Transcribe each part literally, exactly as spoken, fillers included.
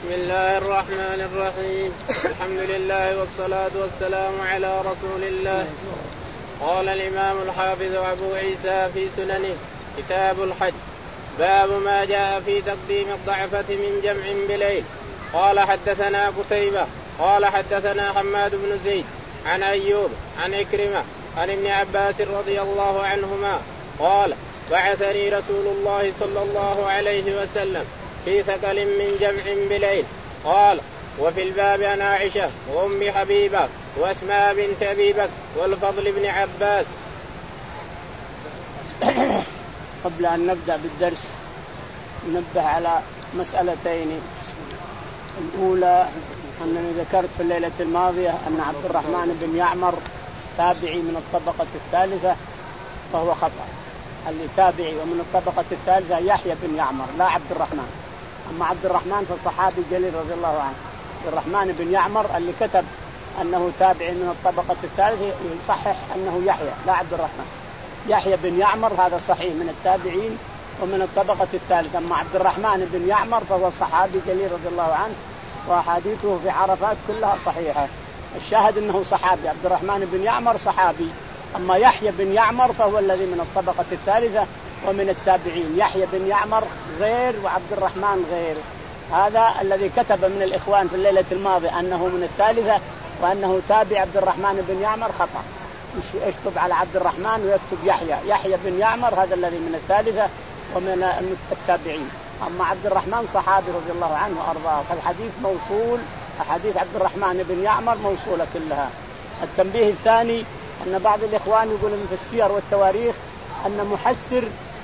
بسم الله الرحمن الرحيم. الحمد لله والصلاة والسلام على رسول الله. قال الإمام الحافظ أبو عيسى في سننه كتاب الحج باب ما جاء في تقديم الضعفة من جمع بليل. قال حدثنا قتيبة قال حدثنا حماد بن زيد عن أيوب عن عكرمة عن ابن عباس رضي الله عنهما قال بعثني رسول الله صلى الله عليه وسلم في ثقل من جمع بليل. قال وفي الباب عن عائشة وأم حبيبة وأسماء بنت أبي بكر والفضل بن عباس. قبل أن نبدأ بالدرس ننبه على مسألتين. الأولى أنني ذكرت في الليلة الماضية أن عبد الرحمن بن يعمر تابعي من الطبقة الثالثة فهو خطأ. اللي تابعي ومن الطبقة الثالثة يحيى بن يعمر لا عبد الرحمن. أما عبد الرحمن فصحابي جليل رضي الله عنه. عبد الرحمن بن يعمر اللي كتب أنه تابعي من الطبقة الثالثة يصحح أنه يحيى لا عبد الرحمن. يحيى بن يعمر هذا صحيح من التابعين ومن الطبقة الثالثة. أما عبد الرحمن بن يعمر فهو صحابي جليل رضي الله عنه وأحاديثه في عرفات كلها صحيحة. الشاهد أنه صحابي. عبد الرحمن بن يعمر صحابي. أما يحيى بن يعمر فهو الذي من الطبقة الثالثة ومن التابعين. يحيى بن يعمر غير وعبد الرحمن غير. هذا الذي كتب من الإخوان في الليلة الماضية أنه من الثالثة وأنه تابع عبد الرحمن بن يعمر خطأ. يكتب على عبد الرحمن ويكتب يحيى. يحيى بن يعمر هذا الذي من الثالثة ومن التابعين. أما عبد الرحمن صحابي رضي الله عنه وأرضاه. فالحديث موصول. أحاديث عبد الرحمن بن يعمر موصولة كلها. التنبيه الثاني أن بعض الإخوان يقولون في السير والتواريخ أن محسر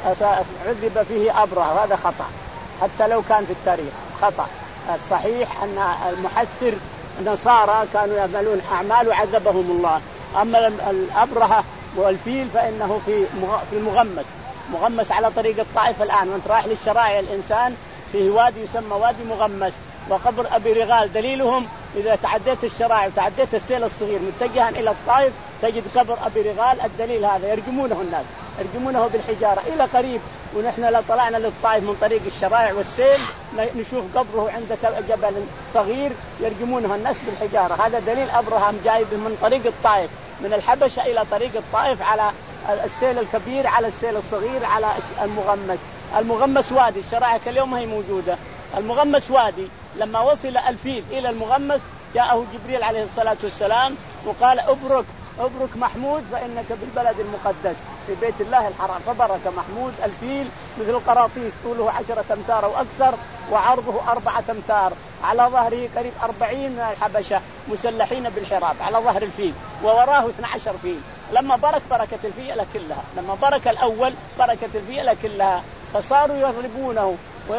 عذب فيه أبرهة. هذا خطأ حتى لو كان في التاريخ خطأ. الصحيح أن المحسر النصارى كانوا يعملون أعمال وعذبهم الله. أما الأبرهة والفيل فإنه في في المغمس مغمس على طريق الطائف. الآن وانت رايح للشرائع الإنسان فيه وادي يسمى وادي مغمس وقبر أبي رغال. دليلهم إذا تعديت الشرائع وتعديت السيل الصغير متجها إلى الطائف تجد قبر أبي رغال. الدليل هذا يرجمونه الناس يرجمونه بالحجارة إلى قريب. ونحن لو طلعنا للطائف من طريق الشرائع والسيل نشوف قبره عند جبل صغير يرجمونه الناس بالحجارة. هذا دليل أبراهام جايب من طريق الطائف من الحبشة إلى طريق الطائف على السيل الكبير على السيل الصغير على المغمس. المغمس وادي الشرائع اليوم هي موجودة. المغمس وادي. لما وصل الفيل إلى المغمس جاءه جبريل عليه الصلاة والسلام وقال أبرك أبرك محمود فإنك بالبلد المقدس في بيت الله الحرام. فبرك محمود الفيل مثل القراطيس طوله عشرة أمتار وأكثر وعرضه أربعة أمتار. على ظهره قريب أربعين من الحبشة مسلحين بالحراب على ظهر الفيل ووراه اثني عشر فيل. لما برك بركة الفيل كلها. لما برك الأول بركة الفيل كلها. فصاروا يضربونه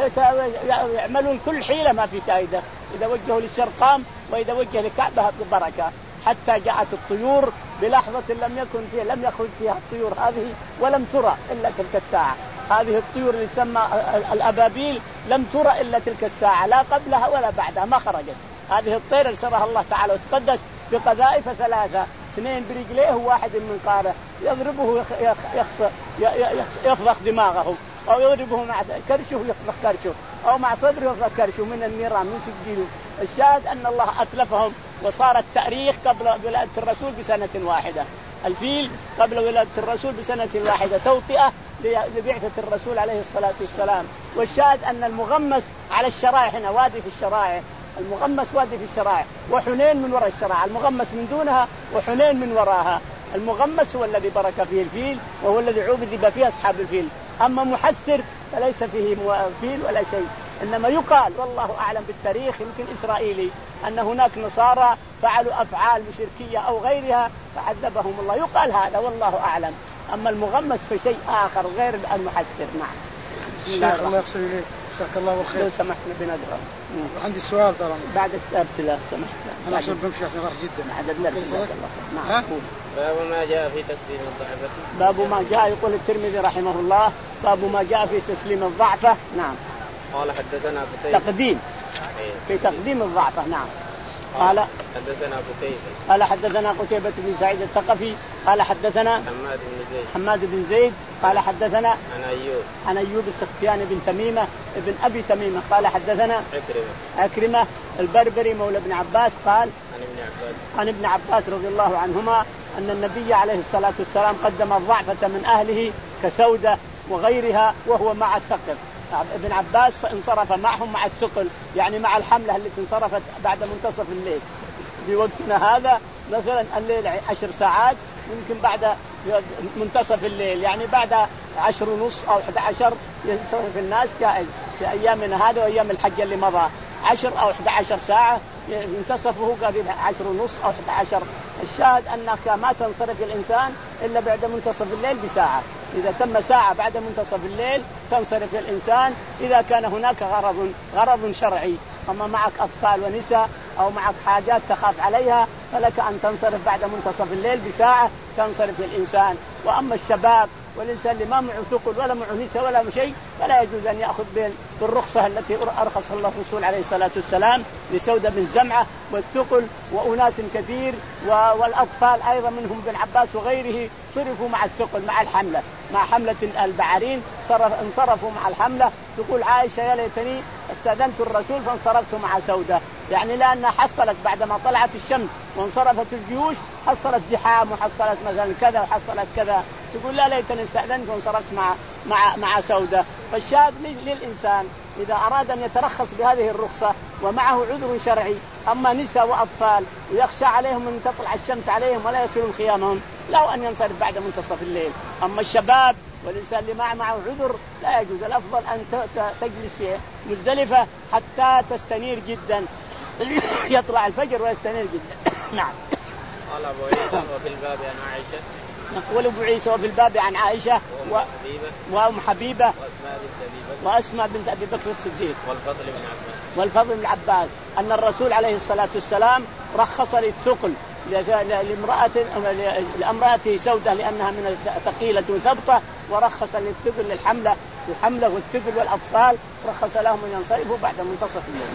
ويعملون كل حيلة ما في فائدة. إذا وجهوا للشرق قام وإذا وجه لكعبة بركة. حتى جاءت الطيور بلحظة لم يكن فيها لم يخرج فيها الطيور هذه ولم ترى إلا تلك الساعة. هذه الطيور اللي تسمى الأبابيل لم ترى إلا تلك الساعة لا قبلها ولا بعدها ما خرجت. هذه الطير أرسلها الله تعالى وتقدس بقذائف ثلاثة اثنين برجليه وواحد من قاره يضربه يخضخ دماغه أو يضربه مع كرشه يخضخ كرشه أو مع صدره يخضخ كرشه من النيران من سجيله. الشاهد أن الله أتلفهم وصار التاريخ قبل ولادة الرسول بسنة واحدة. الفيل قبل ولادة الرسول بسنة واحدة توطئة لبعثة الرسول عليه الصلاة والسلام. والشاهد أن المغمس على الشرائع هنا وادي في الشرائع. المغمس وادي في الشرائع وحنين من وراء الشرائع. المغمس من دونها وحنين من وراها. المغمس هو الذي برك فيه الفيل وهو الذي عذب فيه أصحاب الفيل. أما محسر فليس فيه فيل ولا شيء. إنما يقال والله أعلم بالتاريخ يمكن إسرائيلي أن هناك نصارى فعلوا أفعال شركية أو غيرها فعذبهم الله. يقال هذا والله أعلم. أما المغمس فشيء آخر غير المحسر. نعم. الشيخ الله يقصر إليك جزاك الله بالخير. لو سمحنا بندرة. عندي سؤال ترى بعد الدرس لا سمحت. أنا عشان بمشي عشان راح جدا. بعد الدرس جزاك الله خير. نعم. باب ما جاء في تسليم الضعفة. باب ما جاء يقول الترمذي رحمه الله باب ما جاء في تسليم الضعفة. نعم. قال حدثنا قتيبة. تقديم في تقديم الضعفة. نعم. قال حدثنا قتيبة قال حدثنا قتيبة بن سعيد الثقفي قال حدثنا حماد بن زيد حماد بن زيد قال حدثنا عن أيوب عن أيوب السختياني بن تميمة ابن أبي تميمة قال حدثنا عكرمة عكرمة البربري مولى ابن عباس قال عن ابن عباس عن ابن عباس رضي الله عنهما أن النبي عليه الصلاة والسلام قدم الضعفة من أهله كسودة وغيرها وهو مع الثقل. ابن عباس انصرف معهم مع الثقل يعني مع الحملة التي انصرفت بعد منتصف الليل. في وقتنا هذا مثلا الليل عشر ساعات يمكن بعد منتصف الليل يعني بعد عشر ونص أو أحد عشر ينصرف الناس جائز في أيامنا هذا وأيام الحج اللي مضى عشر أو أحد عشر ساعة منتصفه قريب عشر ونص أو أحد عشر. الشاهد أنك ما تنصرف الإنسان إلا بعد منتصف الليل بساعة. إذا تم ساعة بعد منتصف الليل تنصرف الإنسان إذا كان هناك غرض غرض شرعي. أما معك أطفال ونساء أو معك حاجات تخاف عليها فلك أن تنصرف بعد منتصف الليل بساعة تنصرف الإنسان. وأما الشباب والإنسان اللي ما معه ثقل ولا معه نساء ولا شيء فلا يجوز أن يأخذ بالرخصة التي أرخص الله الرسول عليه الصلاة والسلام لسودة بن زمعة والثقل وأناس كثير والأطفال أيضا منهم بن عباس وغيره صرفوا مع الثقل مع الحملة مع حملة البعارين صرف انصرفوا مع الحملة. تقول عائشة يا ليتني استأذنت الرسول فانصرفت مع سودة يعني لأنها حصلت بعدما طلعت الشمس وانصرفت الجيوش حصلت زحام وحصلت مثلا كذا وحصلت كذا. تقول لا ليتني استأذنت وانصرفت مع مع مع سودة. فالشاهد للإنسان إذا أراد أن يترخص بهذه الرخصة ومعه عذر شرعي أما نساء وأطفال ويخشى عليهم أن تطلع الشمس عليهم ولا يصلون خيامهم له أن ينصرف بعد منتصف الليل. أما الشباب والإنسان اللي معه معه عذر لا يجوز. الأفضل أن تجلس في مزدلفة حتى تستنير جدا يطلع الفجر ويستنير جدا. نعم. قال أبو عيسى وفي الباب عن عائشة نقول أبو عيسى وفي الباب عن عائشة وأم حبيبة وأسماء بنت أبي بكر الصديق والفضل بن عباس والفضل بن عباس أن الرسول عليه الصلاة والسلام رخص للثقل لامرأة لامرأته سودة لأنها من ثقيلة ثبطة ورخص للثقل للحملة الحملة والثقل والأطفال رخص لهم أن ينصرفوا بعد منتصف الليل.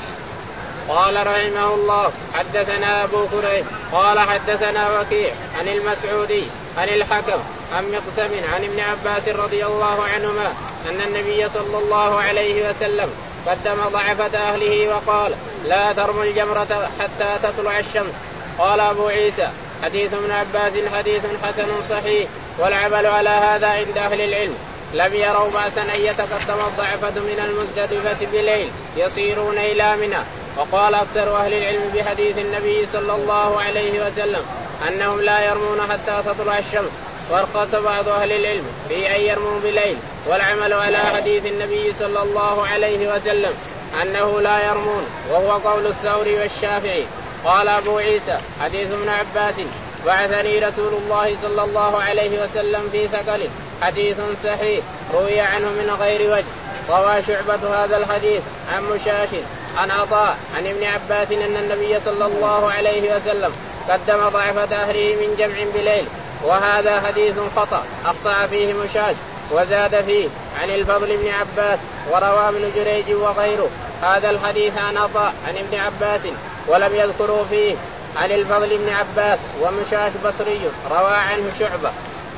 قال رحمه الله حدثنا أبو كريب قال حدثنا وكيع عن المسعودي عن الحكم عن مقسم عن ابن عباس رضي الله عنهما أن النبي صلى الله عليه وسلم قدم ضعفة أهله وقال لا ترموا الجمرة حتى تطلع الشمس. قال أبو عيسى حديث ابن عباس حديث حسن صحيح والعمل على هذا عند أهل العلم. لم يروا بأسا أن يتقدم الضعفة من المزدلفة بليل يصيرون إلى منى. وقال أكثر أهل العلم بحديث النبي صلى الله عليه وسلم أنهم لا يرمون حتى تطلع الشمس. وارخص بعض أهل العلم في أن يرموا بليل والعمل على حديث النبي صلى الله عليه وسلم أنه لا يرمون وهو قول الثوري والشافعي. قال أبو عيسى حديث ابن عباس بعثني رسول الله صلى الله عليه وسلم في ثقل حديث صحيح روي عنه من غير وجه. روى شعبة هذا الحديث عن مشاش عن عطاء عن ابن عباس أن النبي صلى الله عليه وسلم قدم ضعفة أهله من جمع بليل وهذا حديث خطأ أخطأ فيه مشاش وزاد فيه عن الفضل بن عباس. وروى ابن جريج وغيره هذا الحديث عن عطاء عن ابن عباس ولم يذكروا فيه عن الفضل بن عباس ومشاش بصري روى عنه شعبة.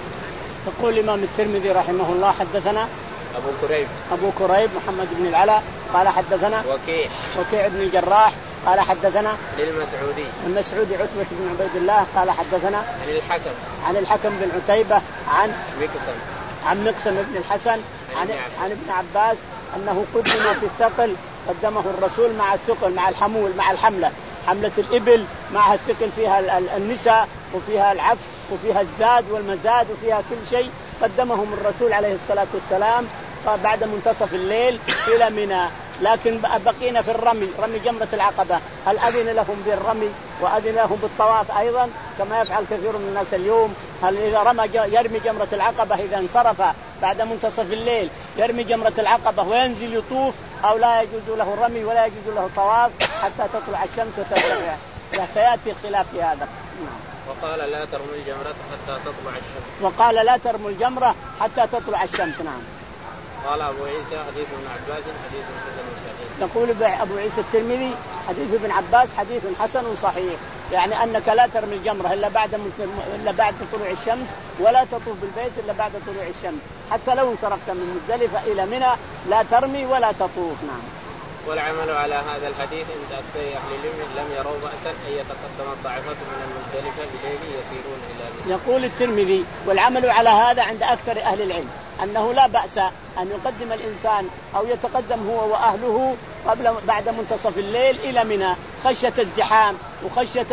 يقول الإمام الترمذي رحمه الله حدثنا أبو كريب أبو كريب محمد بن العلاء قال حدثنا وكيع وكيع بن الجراح قال حدثنا للمسعودي المسعودي عتبة بن عبيد الله قال حدثنا عن الحكم عن الحكم بن عتيبة عن مقسم عن مقسم بن الحسن عن, عن ابن عباس أنه قدم في الثقل قدمه الرسول مع الثقل مع الحمول مع الحملة حملة الإبل مع الثقل فيها النساء وفيها العفش وفيها الزاد والمزاد وفيها كل شيء قدمهم الرسول عليه الصلاة والسلام بعد منتصف الليل إلى منى. لكن بقينا في الرمي رمي جمرة العقبة هل أذن لهم بالرمي وأذن لهم بالطواف أيضا كما يفعل كثير من الناس اليوم؟ هل إذا رمى يرمي جمرة العقبة إذا انصرف بعد منتصف الليل يرمي جمرة العقبة وينزل يطوف أو لا يجوز له الرمي ولا يجوز له الطواف حتى تطلع الشمس وترتفع؟ سيأتي خلاف في هذا. وقال لا ترموا الجمرة حتى تطلع الشمس وقال لا ترموا الجمرة حتى تطلع الشمس. نعم. قال أبو عيسى حديث ابن عباس حديث حسن صحيح. يقول أبو عيسى الترمذي حديث ابن عباس حديث حسن صحيح، يعني أنك لا ترمي الجمرة إلا بعد إلا بعد طلوع الشمس، ولا تطوف بالبيت إلا بعد طلوع الشمس، حتى لو انصرفت من مزدلفة إلى منى لا ترمي ولا تطوف. نعم. والعمل على هذا الحديث عند أكثر أهل العلم لم يروا بأسا أن يتقدم الضعفة من المزدلفة بليل يسيرون إلى منى. يقول الترمذي: والعمل على هذا عند أكثر أهل العلم أنه لا بأس أن يقدم الإنسان أو يتقدم هو وأهله قبل بعد منتصف الليل إلى منى، خشية الزحام وخشية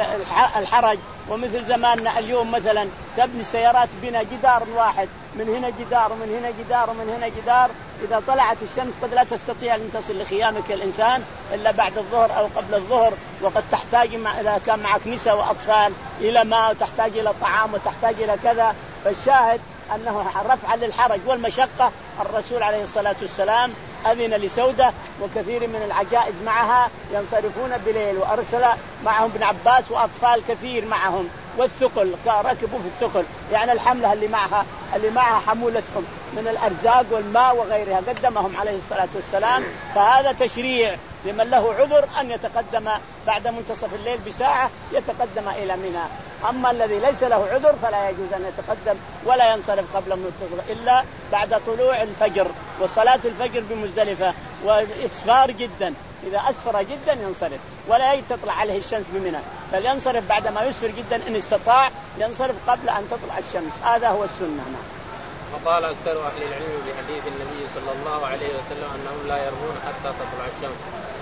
الحرج. ومثل زماننا اليوم مثلا تبني السيارات بنا جدار واحد، من هنا جدار ومن هنا جدار ومن هنا جدار، إذا طلعت الشمس قد لا تستطيع أن تصل لخيامك الإنسان إلا بعد الظهر أو قبل الظهر، وقد تحتاج مع إذا كان معك نساء وأطفال إلى ماء، وتحتاج إلى طعام، وتحتاج إلى كذا. فالشاهد أنه رفعا للحرج والمشقة الرسول عليه الصلاة والسلام أذن لسودة وكثير من العجائز معها ينصرفون بليل، وأرسل معهم ابن عباس وأطفال كثير معهم، والثقل ركبوا في الثقل، يعني الحملة اللي معها اللي معها حمولتهم من الأرزاق والماء وغيرها قدمهم عليه الصلاة والسلام. فهذا تشريع لمن له عذر أن يتقدم بعد منتصف الليل بساعة يتقدم إلى منى. أما الذي ليس له عذر فلا يجوز أن يتقدم ولا ينصرف قبل منتصف إلا بعد طلوع الفجر وصلاة الفجر بمزدلفة وإصفار جدا، إذا أسفر جدا ينصرف ولا تطلع عليه الشمس بمنى، بل ينصرف بعد ما يسفر جدا إن استطاع ينصرف قبل أن تطلع الشمس. هذا هو السنة. وقال أكثر أهل العلم بحديث النبي صلى الله عليه وسلم أنهم لا يرمون حتى تطلع الشمس،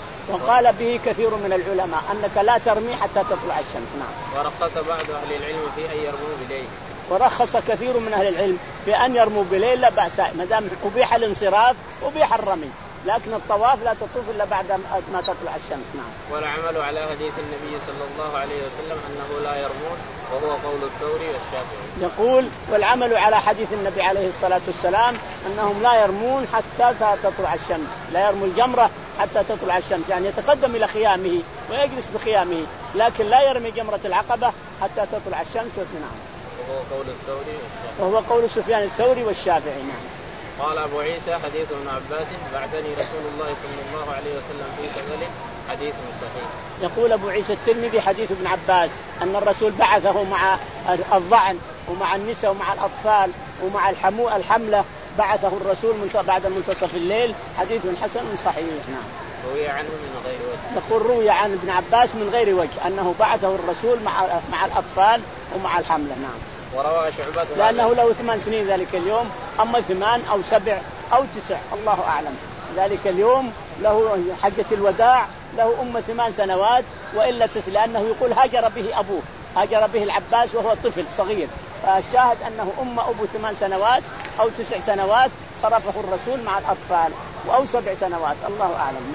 وقال به كثير من العلماء أنك لا ترمي حتى تطلع الشمس. نعم. ورخص بعض أهل العلم في أن يرموا بليل، ورخص كثير من أهل العلم في أن يرموا بليل لا بأس، ما دام أبيح الانصراف أبيح الرمي، لكن الطواف لا تطوف إلا بعد ما تطلع الشمس. نعم. والعمل على حديث النبي صلى الله عليه وسلم أنه لا يرمون، وهو قول الثوري والشافعي. يقول: والعمل على حديث النبي عليه الصلاة والسلام أنهم لا يرمون حتى تطلع الشمس، لا يرموا الجمرة حتى تطلع الشمس، يعني يتقدم إلى خيامه ويجلس بخيامه، لكن لا يرمي جمرة العقبة حتى تطلع الشمس. نعم. وهو قول الثوري والشافعي. وهو قول سفيان الثوري والشافعي. نعم. قال أبو عيسى: حديث ابن عباس بعثني رسول الله صلى الله عليه وسلم في كذلك حديث صحيح. يقول أبو عيسى الترمذي: حديث ابن عباس أن الرسول بعثه مع الضعن ومع النساء ومع الأطفال ومع الحمو الحملة، بعثه الرسول من بعد منتصف الليل، حديث حسن صحيح. نعم. روي عنه من غير وجه. يقول: روي عن ابن عباس من غير وجه أنه بعثه الرسول مع مع الأطفال ومع الحملة. نعم. وروى شعبة لأنه له ثمان سنين ذلك اليوم، أما ثمان أو سبع أو تسع الله أعلم. ذلك اليوم له حجة الوداع له أم ثمان سنوات وإلا تسع، لأنه يقول هاجر به أبوه، هاجر به العباس وهو طفل صغير، فالشاهد أنه أم أبو ثمان سنوات أو تسع سنوات صرفه الرسول مع الأطفال، أو سبع سنوات الله أعلم.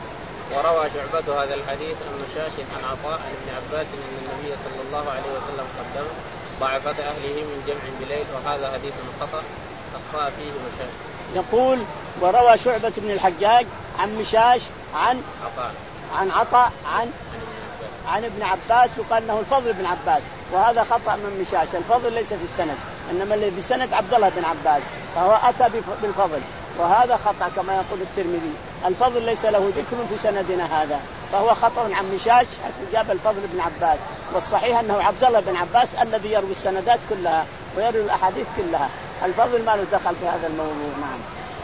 وروى شعبة هذا الحديث عن مشاش عن عطاء عن ابن عباس أن النبي صلى الله عليه وسلم قدم ضعفة أهله من جمع بليل، وهذا حديث خطأ أخطأ فيه مشاش. يقول: وروى شعبة بن الحجاج عن مشاش عن عطاء عن عطاء عن عن ابن عباس، وقال انه الفضل بن عباس، وهذا خطأ من مشاش، الفضل ليس في السند، انما الذي في السند عبد الله بن عباس، فهو اتى بالفضل، وهذا خطأ كما يقول الترمذي، الفضل ليس له ذكر في سندنا هذا، فهو خطأ عن مشاش حتى جاب الفضل بن عباس، والصحيح انه عبد الله بن عباس الذي يروي السندات كلها ويروي الاحاديث كلها، الفضل ما له دخل في هذا الموضوع. نعم.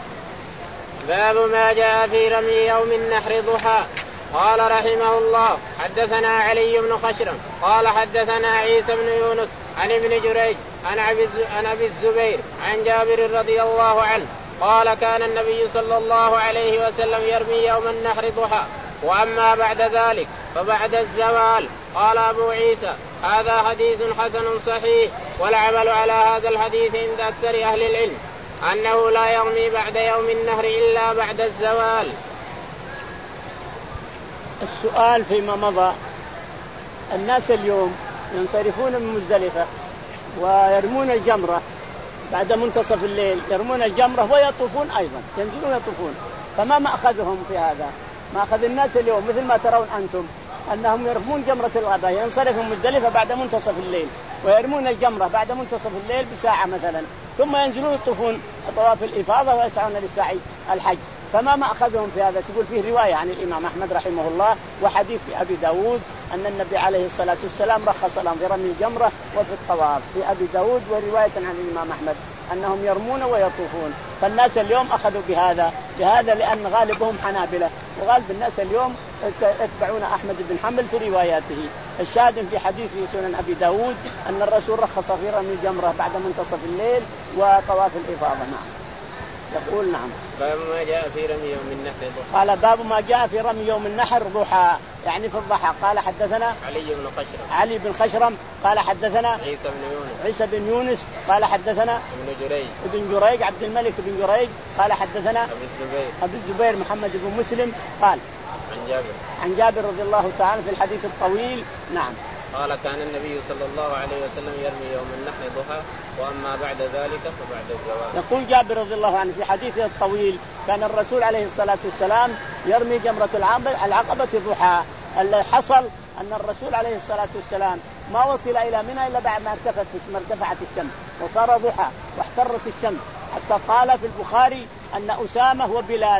باب ما جاء في رمي يوم النحر ضحى. قال رحمه الله: حدثنا علي بن خشرم قال حدثنا عيسى بن يونس عن ابن جريج عن ابي الزبير عن جابر رضي الله عنه قال: كان النبي صلى الله عليه وسلم يرمي يوم النحر ضحى، واما بعد ذلك فبعد الزوال. قال ابو عيسى: هذا حديث حسن صحيح. والعمل على هذا الحديث عند اكثر اهل العلم انه لا يرمي بعد يوم النحر الا بعد الزوال. السؤال فيما مضى: الناس اليوم ينصرفون من مزدلفة ويرمون الجمرة بعد منتصف الليل، يرمون الجمرة ويطوفون أيضا، ينزلون يطوفون، فما مأخذهم في هذا؟ مأخذ الناس اليوم مثل ما ترون أنتم أنهم يرمون جمرة الغداء، ينصرفون من مزدلفة بعد منتصف الليل ويرمون الجمرة بعد منتصف الليل بساعة مثلا، ثم ينزلون يطوفون طواف الإفاضة ويسعون للسعي الحج، فما مأخذهم في هذا؟ تقول فيه رواية عن الإمام أحمد رحمه الله وحديث في أبي داود أن النبي عليه الصلاة والسلام رخص لهم في رمي الجمرة وفي الطواف في أبي داود، ورواية عن الإمام أحمد أنهم يرمون ويطوفون. فالناس اليوم أخذوا بهذا بهذا لأن غالبهم حنابلة، وغالب الناس اليوم يتبعون أحمد بن حنبل في رواياته. الشاهد في حديث في سنن أبي داود أن الرسول رخص في رمي الجمرة بعد منتصف الليل وطواف الإفاضة. نعم. يقول نعم. باب ما جاء في رمي يوم النحر. قال باب ما جاء في رمي يوم النحر ضحى، يعني في الضحى. قال حدثنا علي بن خشرم علي بن خشرم قال حدثنا عيسى بن يونس عيسى بن يونس قال حدثنا ابن جريج ابن جريج عبد الملك بن جريج قال حدثنا أبو الزبير أبو الزبير محمد بن مسلم قال عن جابر عن جابر رضي الله تعالى في الحديث الطويل. نعم. قال كان النبي صلى الله عليه وسلم يرمي يوم النحر ضحى وأما بعد ذلك فبعد الزوال. يقول جابر رضي الله عنه في حديثه الطويل كان الرسول عليه الصلاة والسلام يرمي جمرة العقبة ضحى. اللي حصل أن الرسول عليه الصلاة والسلام ما وصل إلى منى إلا بعد ما ارتفعت ما ارتفعت الشمس وصار ضحى واحترت الشمس، حتى قال في البخاري أن أسامة وبلال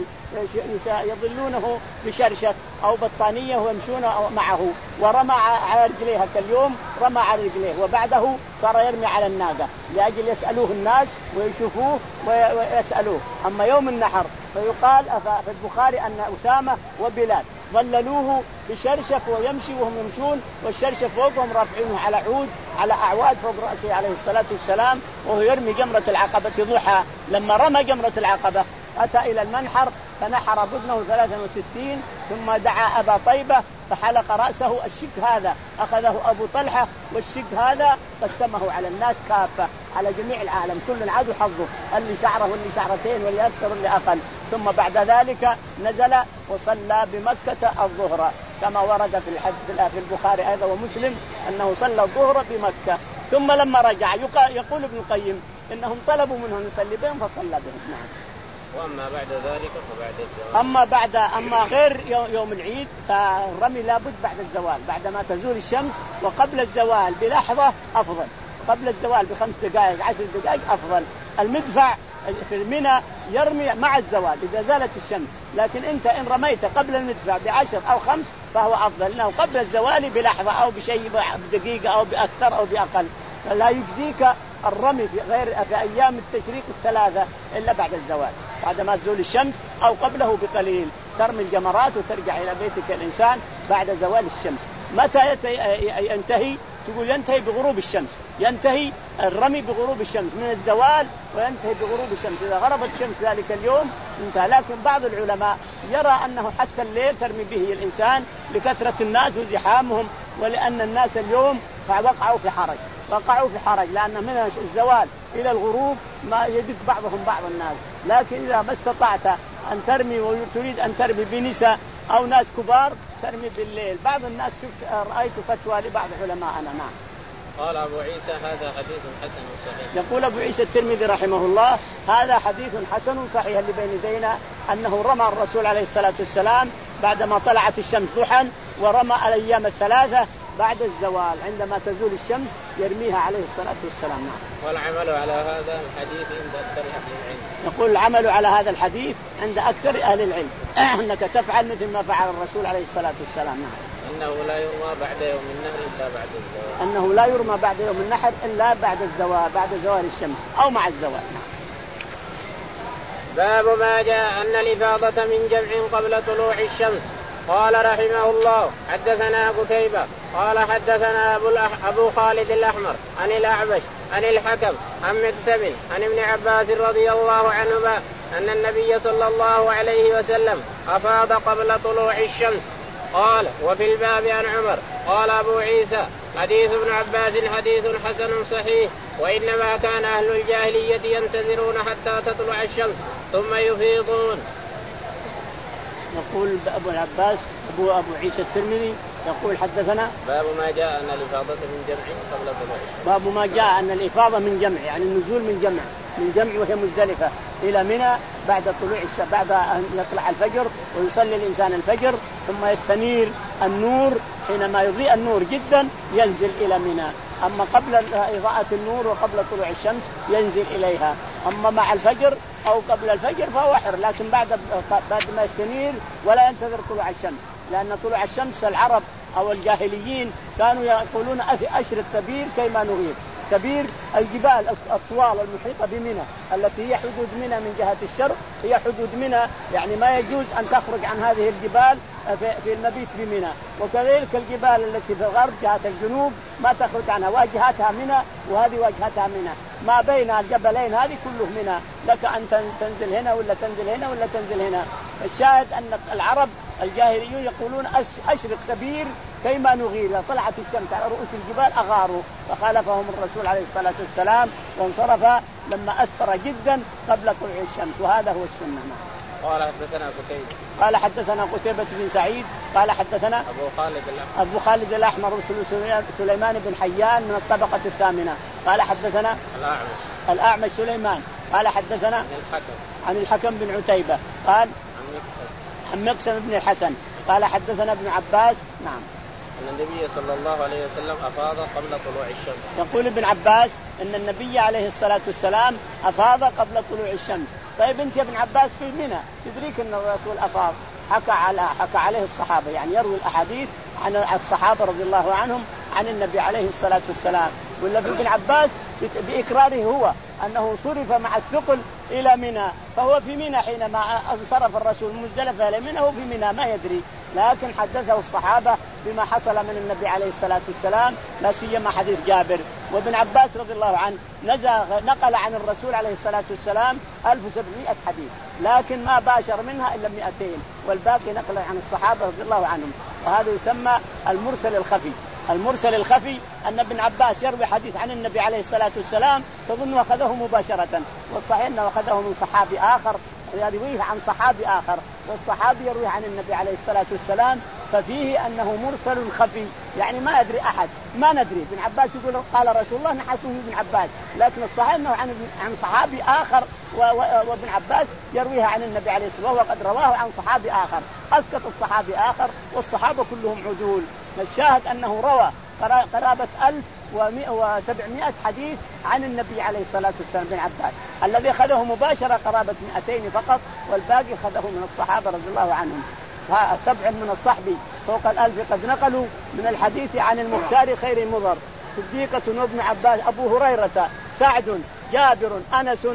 يظلونه بشرشف أو بطانية ويمشون معه، ورمى على رجليها كاليوم رمى على رجليه، وبعده صار يرمي على الناقة لأجل يسألوه الناس ويشوفوه ويسألوه. أما يوم النحر فيقال في البخاري أن أسامة وبلال ظللوه بشرشف ويمشي وهم يمشون والشرشف فوقهم رافعينه على عود على أعواد فوق رأسه عليه الصلاة والسلام وهو يرمي جمرة العقبة ضحى. لما رمى جمرة العقبة أتى إلى المنحر فنحر بدنه ثلاثة وستين ثم دعا أبا طيبة فحلق رأسه. الشق هذا أخذه أبو طلحة والشق هذا قسمه على الناس كافة على جميع العالم، كل عاد حظه، اللي شعره واللي شعرتين واللي أكثر واللي أقل. ثم بعد ذلك نزل وصلى بمكة الظهر كما ورد في الحديث في البخاري أيضا ومسلم أنه صلى الظهر بمكة. ثم لما رجع يقول ابن القيم إنهم طلبوا منه أن يصلي بهم فصلى بهم. نعم. وأما بعد ذلك فبعد الزوال. أما بعد أما غير يوم العيد فالرمي لابد بعد الزوال، بعد ما تزول الشمس وقبل الزوال بلحظة أفضل، قبل الزوال بخمس دقائق عشر دقائق أفضل. المدفع في منى يرمي مع الزوال إذا زالت الشمس، لكن أنت إن رميت قبل المدفع بعشر أو خمس فهو أفضل، لأنه قبل الزوال بلحظة أو بشيء بدقيقة أو بأكثر أو بأقل. لا يجزيك الرمي في غير في أيام التشريق الثلاثة إلا بعد الزوال، بعد ما تزول الشمس أو قبله بقليل ترمي الجمرات وترجع إلى بيتك الإنسان بعد زوال الشمس. متى ينتهي؟ تقول ينتهي بغروب الشمس، ينتهي الرمي بغروب الشمس من الزوال وينتهي بغروب الشمس. إذا غربت الشمس ذلك اليوم انتهى. لكن بعض العلماء يرى أنه حتى الليل ترمي به الإنسان لكثرة الناس وزحامهم، ولأن الناس اليوم وقعوا في حرج وقعوا في حرج لأن من الزوال إلى الغروب ما يدق بعضهم بعض الناس. لكن إذا ما استطعت أن ترمي وتريد أن ترمي بنساء أو ناس كبار ترمي بالليل. بعض الناس شفت رأيت فتوى لبعض علماءنا. نعم. قال أبو عيسى هذا حديث حسن صحيح. يقول أبو عيسى الترمذي رحمه الله هذا حديث حسن صحيح اللي بين يدينا أنه رمى الرسول عليه الصلاة والسلام بعدما طلعت الشمس ضحى، ورمى الأيام الثلاثة بعد الزوال عندما تزول الشمس يرميها عليه الصلاة والسلام. نعم. والعمل على هذا الحديث عند أكثر أهل العلم. يقول العمل على هذا الحديث عند أكثر أهل العلم أنك تفعل مثل ما فعل الرسول عليه الصلاة والسلام. نعم. إنه لا يرمى بعد يوم النحر إلا بعد الزوال. أنه لا يرمى بعد يوم النحر إلا بعد الزوال بعد زوال الشمس أو مع الزوال. نعم. باب ما جاء أن الإفاضة من جمع قبل طلوع الشمس. قال رحمه الله حدثنا قتيبة قال حدثنا أبو, أبو خالد الأحمر عن الأعمش عن الحكم عن مكتب عن ابن عباس رضي الله عنهما أن النبي صلى الله عليه وسلم أفاض قبل طلوع الشمس. قال وفي الباب عن عمر. قال أبو عيسى حديث ابن عباس حديث حسن صحيح، وإنما كان أهل الجاهلية ينتظرون حتى تطلع الشمس ثم يفيضون. يقول أبو العباس أبو أبو عيسى الترمذي يقول حدثنا باب ما جاء أن الإفاضة من جمع قبل طلوع الشمس. باب ما جاء أن الإفاضة من جمع يعني النزول من جمع من جمع وهي مزدلفة إلى منى بعد طلوع الشمس بعد أن يطلع الفجر ويصلي الإنسان الفجر ثم يستنير النور حينما يضيء النور جدا ينزل إلى منى. أما قبل إضاءة النور وقبل طلوع الشمس ينزل إليها. أما مع الفجر أو قبل الفجر فهو حر، لكن بعد بعد ما يستنير ولا ينتظر طلوع الشمس، لأن طلوع الشمس العرب أو الجاهليين كانوا يقولون أشرق سبيل كيما نغير. سبيل الجبال الطوال المحيطة بمنى التي هي حدود منى من جهة الشرق، هي حدود منى، يعني ما يجوز أن تخرج عن هذه الجبال في المبيت بمنى. وكذلك الجبال التي في الغرب جهة الجنوب ما تخرج عنها، واجهتها منى وهذه واجهتها منى، ما بين الجبلين هذه كله منى، لك أن تنزل هنا ولا تنزل هنا ولا تنزل هنا. الشاهد أن العرب الجاهليون يقولون أشرق سبيل كيما نغير، طلعت الشمس على رؤوس الجبال أغاروا، فخالفهم الرسول عليه الصلاة والسلام وانصرف لما أسفر جدا قبل طلوع الشمس، وهذا هو السنة. قال حدثنا قتيبة قال حدثنا قتيبة بن سعيد قال حدثنا أبو خالد الأحمر أبو خالد الأحمر سليمان بن حيان من الطبقة الثامنة قال حدثنا الأعمش الأعمش سليمان قال حدثنا عن الحكم عن الحكم بن عتيبة قال عن مقسم عن مقسم بن الحسن قال حدثنا ابن عباس نعم أن النبي صلى الله عليه وسلم أفاض قبل طلوع الشمس. يقول ابن عباس أن النبي عليه الصلاة والسلام أفاض قبل طلوع الشمس. طيب أنت يا ابن عباس في منى تدريك أن الرسول أفاض؟ حكى على حكى عليه الصحابة، يعني يروي الأحاديث عن الصحابة رضي الله عنهم عن النبي عليه الصلاة والسلام. ولا في ابن عباس بإقراره هو أنه صرف مع الثقل إلى منى، فهو في منى حينما انصرف الرسول مزدلفة إلى منى، هو في منى ما يدري، لكن حدثه الصحابة بما حصل من النبي عليه الصلاة والسلام، لا سيما حديث جابر. وابن عباس رضي الله عنه نزغ نقل عن الرسول عليه الصلاة والسلام ألف وسبعمائة حديث، لكن ما باشر منها إلا مئتين، والباقي نقل عن الصحابة رضي الله عنهم، وهذا يسمى المرسل الخفي. المرسل الخفي أن ابن عباس يروي حديث عن النبي عليه الصلاة والسلام تظن أخذه مباشرة، والصحيح أنه أخذه من صحابي آخر يرويه عن صحابي آخر، والصحابي يرويه عن النبي عليه الصلاة والسلام، ففيه أنه مرسل خفي، يعني ما يدري أحد، ما ندري. ابن عباس يقول قال رسول الله نحسه ابن عباس، لكن الصحيح أنه عن عن صحابي آخر، وابن عباس يرويها عن النبي عليه الصلاة والسلام، وقد رواه عن صحابي آخر، أسقط الصحابي آخر، والصحابة كلهم عدول. الشاهد أنه روى قرابة ألف وسبعمائة حديث عن النبي عليه الصلاة والسلام بن عباس، الذي أخذه مباشرة قرابة مئتين فقط، والباقي أخذه من الصحابة رضي الله عنهم. سبع من الصحب فوق الألف قد نقلوا من الحديث عن المختار خير المضر، صديقة وابن عباس، أبو هريرة، سعد، جابر، أنس،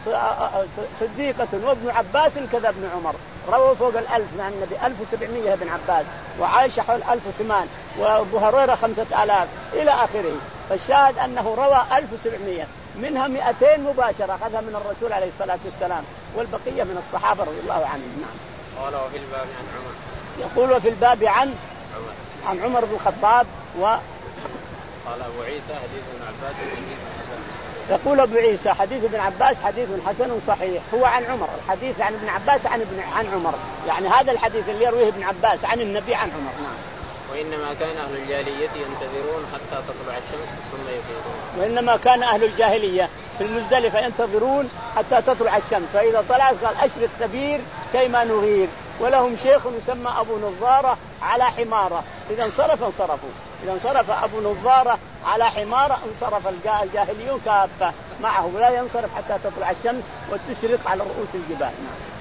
صديقة وابن عباس كذا ابن عمر، رووا فوق الألف عن النبي، ألف وسبعمائة ابن عباس، وعائشة حول ألف وثمان، وأبو هريرة خمسة آلاف إلى آخره. فالشاهد أنه روى ألف وسبعمائة، منها مئتين مباشرة أخذها من الرسول عليه الصلاة والسلام، والبقية من الصحابة رضي الله عنهم. نعم. قال وفي الباب عن عمر. يقول وفي الباب عن عمر عن عمر بن الخطاب. و قال أبو عيسى حديث ابن عباس يقول أبو عيسى حديث ابن عباس حديث حسن صحيح، هو عن عمر، الحديث عن ابن عباس عن ابن عن عمر، يعني هذا الحديث اللي يرويه ابن عباس عن النبي عن عمر. نعم. وإنما كان أهل الجاهلية ينتظرون حتى تطلع الشمس ثم يفيضون. وإنما كان أهل الجاهلية في المزدلفة ينتظرون حتى تطلع الشمس، فإذا طلعت قال أشرق سبيل كيما نغير. ولهم شيخ يسمى أبو نظارة على حمارة، إذا انصرف انصرفوا، إذا انصرف أبو نظارة على حمارة انصرف الجاهليون كافة معه، ولا ينصرف حتى تطلع الشمس وتشرق على رؤوس الجبال.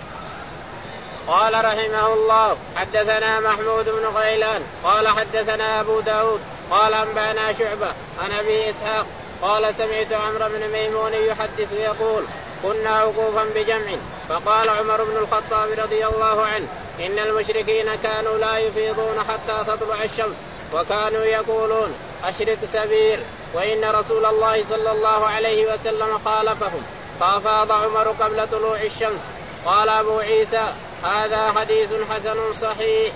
قال رحمه الله حدثنا محمود بن غيلان قال حدثنا أبو داود قال أنبأنا شعبة عن أبي إسحاق قال سمعت عمرو بن ميمون يحدث يقول كنا وقوفا بجمع فقال عمر بن الخطاب رضي الله عنه إن المشركين كانوا لا يفيضون حتى تطلع الشمس، وكانوا يقولون أشرق سبيل، وإن رسول الله صلى الله عليه وسلم خالفهم فأفاض عمر قبل طلوع الشمس. قال أبو عيسى هذا حديث حسن صحيح.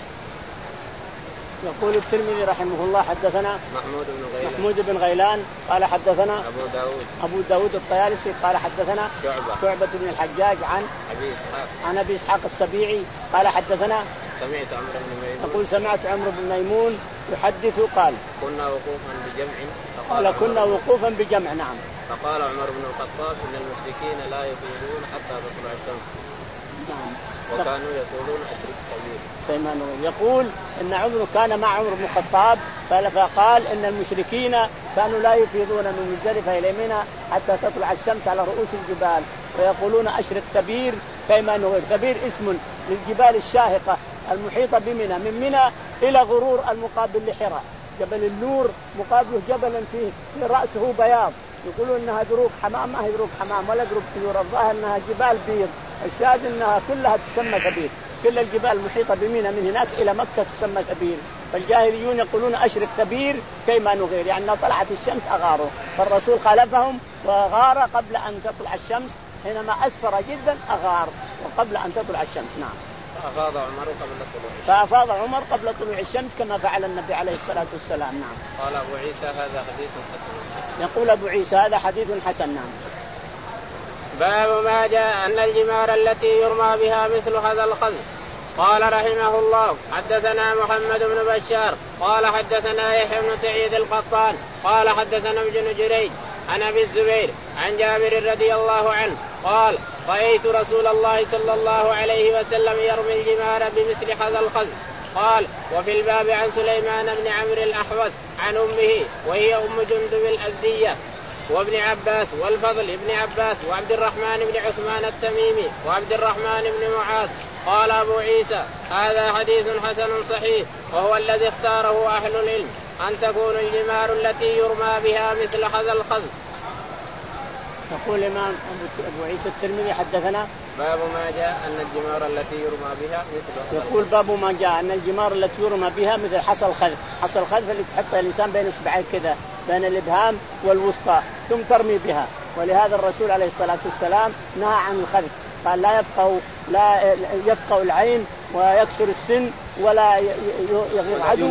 يقول الترمذي رحمه الله حدثنا محمود بن غيلان محمود بن غيلان قال حدثنا أبو داود أبو داود الطيالسي قال حدثنا شعبة شعبة بن الحجاج عن أبي إسحاق عن أبي إسحاق السبيعي قال حدثنا سمعت عمرو بن ميمون يقول سمعت عمرو بن ميمون يحدث قال كنا وقوفا بجمع قال كنا وقوفا بجمع. نعم. فقال عمر بن الخطاب إن المشركين لا يفيضون حتى تطلع الشمس. نعم. وكانوا يقولون أشرك كبير. يقول إن عمر كان مع عمر بن الخطاب فقال إن المشركين كانوا لا يفيضون من مزدلفة إلى منى حتى تطلع الشمس على رؤوس الجبال، فيقولون أشرق ثبير كيما نغير. ثبير اسم للجبال الشاهقة المحيطة بمنى، من منى إلى غرور المقابل لحراء. جبل النور مقابله جبل فيه في رأسه بياض، يقولون انها دروب حمام، ما هي دروب حمام ولا دروب طيور، الظاهر انها جبال بيض. الشاهد انها كلها تسمى ثبير، كل الجبال المحيطة بمنى من هناك الى مكة تسمى ثبير. فالجاهليون يقولون أشرق ثبير كيما نغير، يعني طلعت الشمس أغاروا، فالرسول خالفهم وغار قبل أن تطلع الشمس، حينما أسفر جدا أغار وقبل أن تطلع الشمس. نعم. فأفاض عمر قبل طلوع الشمس. فأفاض عمر قبل طلوع الشمس كما فعل النبي عليه الصلاة والسلام. نعم. قال أبو عيسى هذا حديث حسن. يقول أبو عيسى هذا حديث حسن. نعم. باب ما جاء أن الجمار التي يرمى بها مثل هذا الخزف. قال رحمه الله حدثنا محمد بن بشار قال حدثنا يحيى بن سعيد القطان قال حدثنا ابن جريج عن ابي الزبير عن جابر رضي الله عنه قال رأيت رسول الله صلى الله عليه وسلم يرمي الجمار بمثل هذا الخزف. قال وفي الباب عن سليمان بن عمرو الأحوص عن أمه وهي أم جندب الأزدية وابن عباس والفضل ابن عباس وعبد الرحمن بن عثمان التميمي وعبد الرحمن بن معاذ. قال أبو عيسى هذا حديث حسن صحيح، وهو الذي اختاره أهل العلم أن تكون الجمار التي يرمى بها مثل هذا الخزف. يقول الإمام أبو عيسى الترمذي حدثنا باب ما جاء أن الجمار التي يرمى بها مثل هذا. يقول باب ما جاء أن الجمار التي يرمى بها مثل حصى الخذف. حصى الخذف اللي تحطها الإنسان بين إصبعين كذا بين الإبهام والوسطى ثم ترمي بها، ولهذا الرسول عليه الصلاة والسلام نهى عن الخذف، قال لا يفقه لا يفقه العين ويكسر السن ولا يغيظ عدو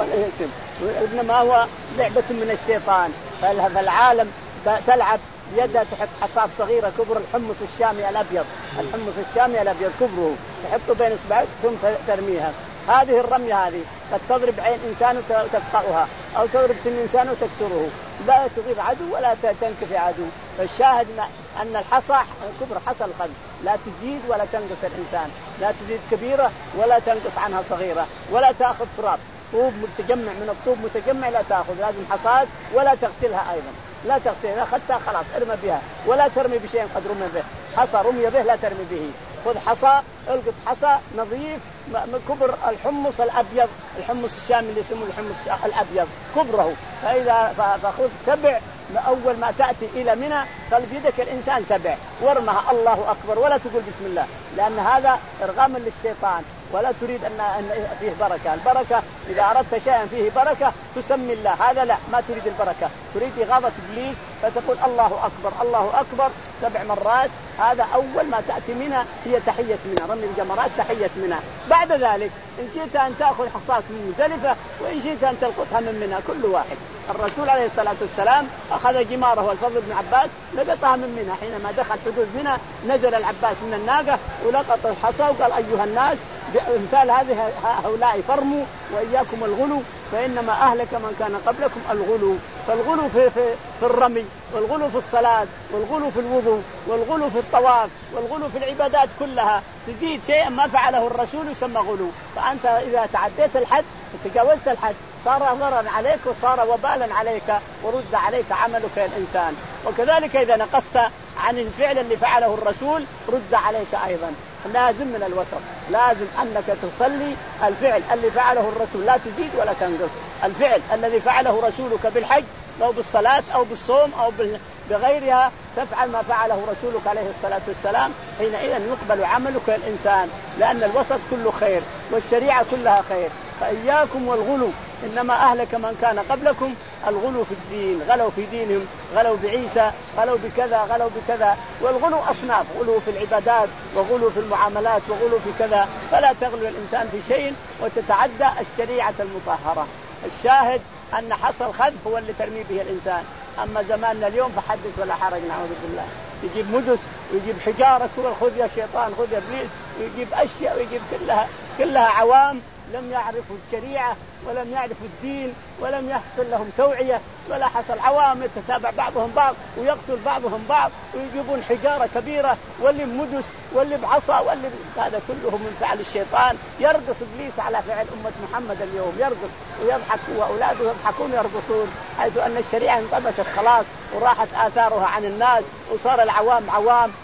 وإنما هو لعبة من الشيطان. فالعالم تلعب يدها تحط حصاة صغيرة كبر الحمص الشامي الأبيض، الحمص الشامي الأبيض كبره تحطه بين إصبعين ثم ترميها. هذه الرمية هذه قد تضرب عين إنسان وتفقأها أو تضرب سن إنسان وتكسره، لا تغيظ عدو ولا تنكف عدو. فالشاهد أن الحصى كبر حصى الخذف لا تزيد ولا تنقص الإنسان، لا تزيد كبيرة ولا تنقص عنها صغيرة، ولا تأخذ تراب طوب متجمع من الطوب متجمع لا تأخذ، لازم حصاد ولا تغسلها أيضا، لا تغسلها أخذتها خلاص ارمى بها ولا ترمي بشيء قد رمي به، حصى رمي به لا ترمي به. خذ حصى القط حصى نظيف كبر الحمص الأبيض، الحمص الشامي اللي يسمونه الحمص الأبيض كبره. فإذا فخذ سبع أول ما تأتي إلى منى قلب يدك الإنسان سبع وارمها الله أكبر ولا تقول بسم الله، لأن هذا إرغام للشيطان ولا تريد أن فيه بركة. البركة إذا أردت شيئا فيه بركة تسمي الله، هذا لا ما تريد البركة، تريد إغاظة إبليس فتقول الله أكبر الله أكبر سبع مرات. هذا أول ما تأتي منى هي تحية منى، رمي الجمرات تحية منى. بعد ذلك إن شئت أن تأخذ حصاك من مزدلفة وإن شئت أن تلقطها من منى كل واحد. الرسول عليه الصلاة والسلام أخذ جماره والفضل بن عباس لقطها من منى، حينما دخل حدود منى نزل العباس من الناقة ولقط الحصى وقال أيها الناس بإمثال هذه هؤلاء فرموا وإياكم الغلو فإنما أهلك من كان قبلكم الغلو. فالغلو في, في, في الرمي والغلو في الصلاة والغلو في الوضوء والغلو في الطواف والغلو في العبادات كلها، تزيد شيئا ما فعله الرسول يسمى غلو. فأنت إذا تعديت الحد وتجاوزت الحد صار ضررا عليك وصار وبالا عليك ورد عليك عملك يا الإنسان. وكذلك إذا نقصت عن الفعل اللي فعله الرسول رد عليك أيضا. لازم من الوسط، لازم أنك تصلي الفعل اللي فعله الرسول لا تزيد ولا تنقص. الفعل الذي فعله رسولك بالحج أو بالصلاة أو بالصوم أو بغيرها تفعل ما فعله رسولك عليه الصلاة والسلام، حينئذ يقبل عملك الإنسان، لأن الوسط كله خير والشريعة كلها خير. فإياكم والغلو، إنما أهلك من كان قبلكم الغلو في الدين، غلوا في دينهم، غلوا بعيسى، غلوا بكذا غلوا بكذا. والغلو أصناف، غلو في العبادات وغلو في المعاملات وغلو في كذا، فلا تغلو الإنسان في شيء وتتعدى الشريعة المطهرة. الشاهد أن حصى الخذف هو اللي ترمي به الإنسان. أما زماننا اليوم فحدث ولا حرج نعوذ بالله، يجيب مدس ويجيب حجارة خذ يا شيطان خذ يا إبليس، ويجيب أشياء ويجيب كلها كلها عوام لم يعرفوا الشريعة ولم يعرفوا الدين ولم يحصل لهم توعية ولا حصل. عوام يتتابع بعضهم بعض ويقتل بعضهم بعض ويجيبون حجارة كبيرة واللي بمدس واللي بعصا واللي ب... هذا كله من فعل الشيطان. يرقص إبليس على فعل أمة محمد اليوم، يرقص ويضحك وأولاده يضحكون ويرقصون، حيث أن الشريعة انطمست خلاص وراحت آثارها عن الناس وصار العوام عوام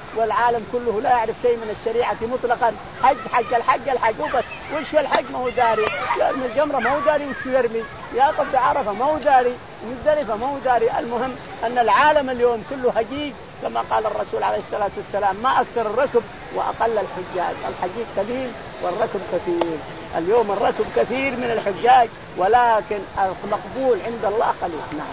والعالم كله لا يعرف شيء من الشريعة مطلقا. حج حج الحج الحج وبس. وش الحج؟ ما هو داري. يرمي الجمرة ما هو داري وش يرمي. يقف بعرفة ما هو داري. مزدلفة ما هو داري. المهم أن العالم اليوم كله هجيج كما قال الرسول عليه الصلاة والسلام ما أكثر الركب وأقل الحجاج. الحجيج قليل والركب كثير. اليوم الركب كثير من الحجاج ولكن المقبول عند الله قليل. نعم.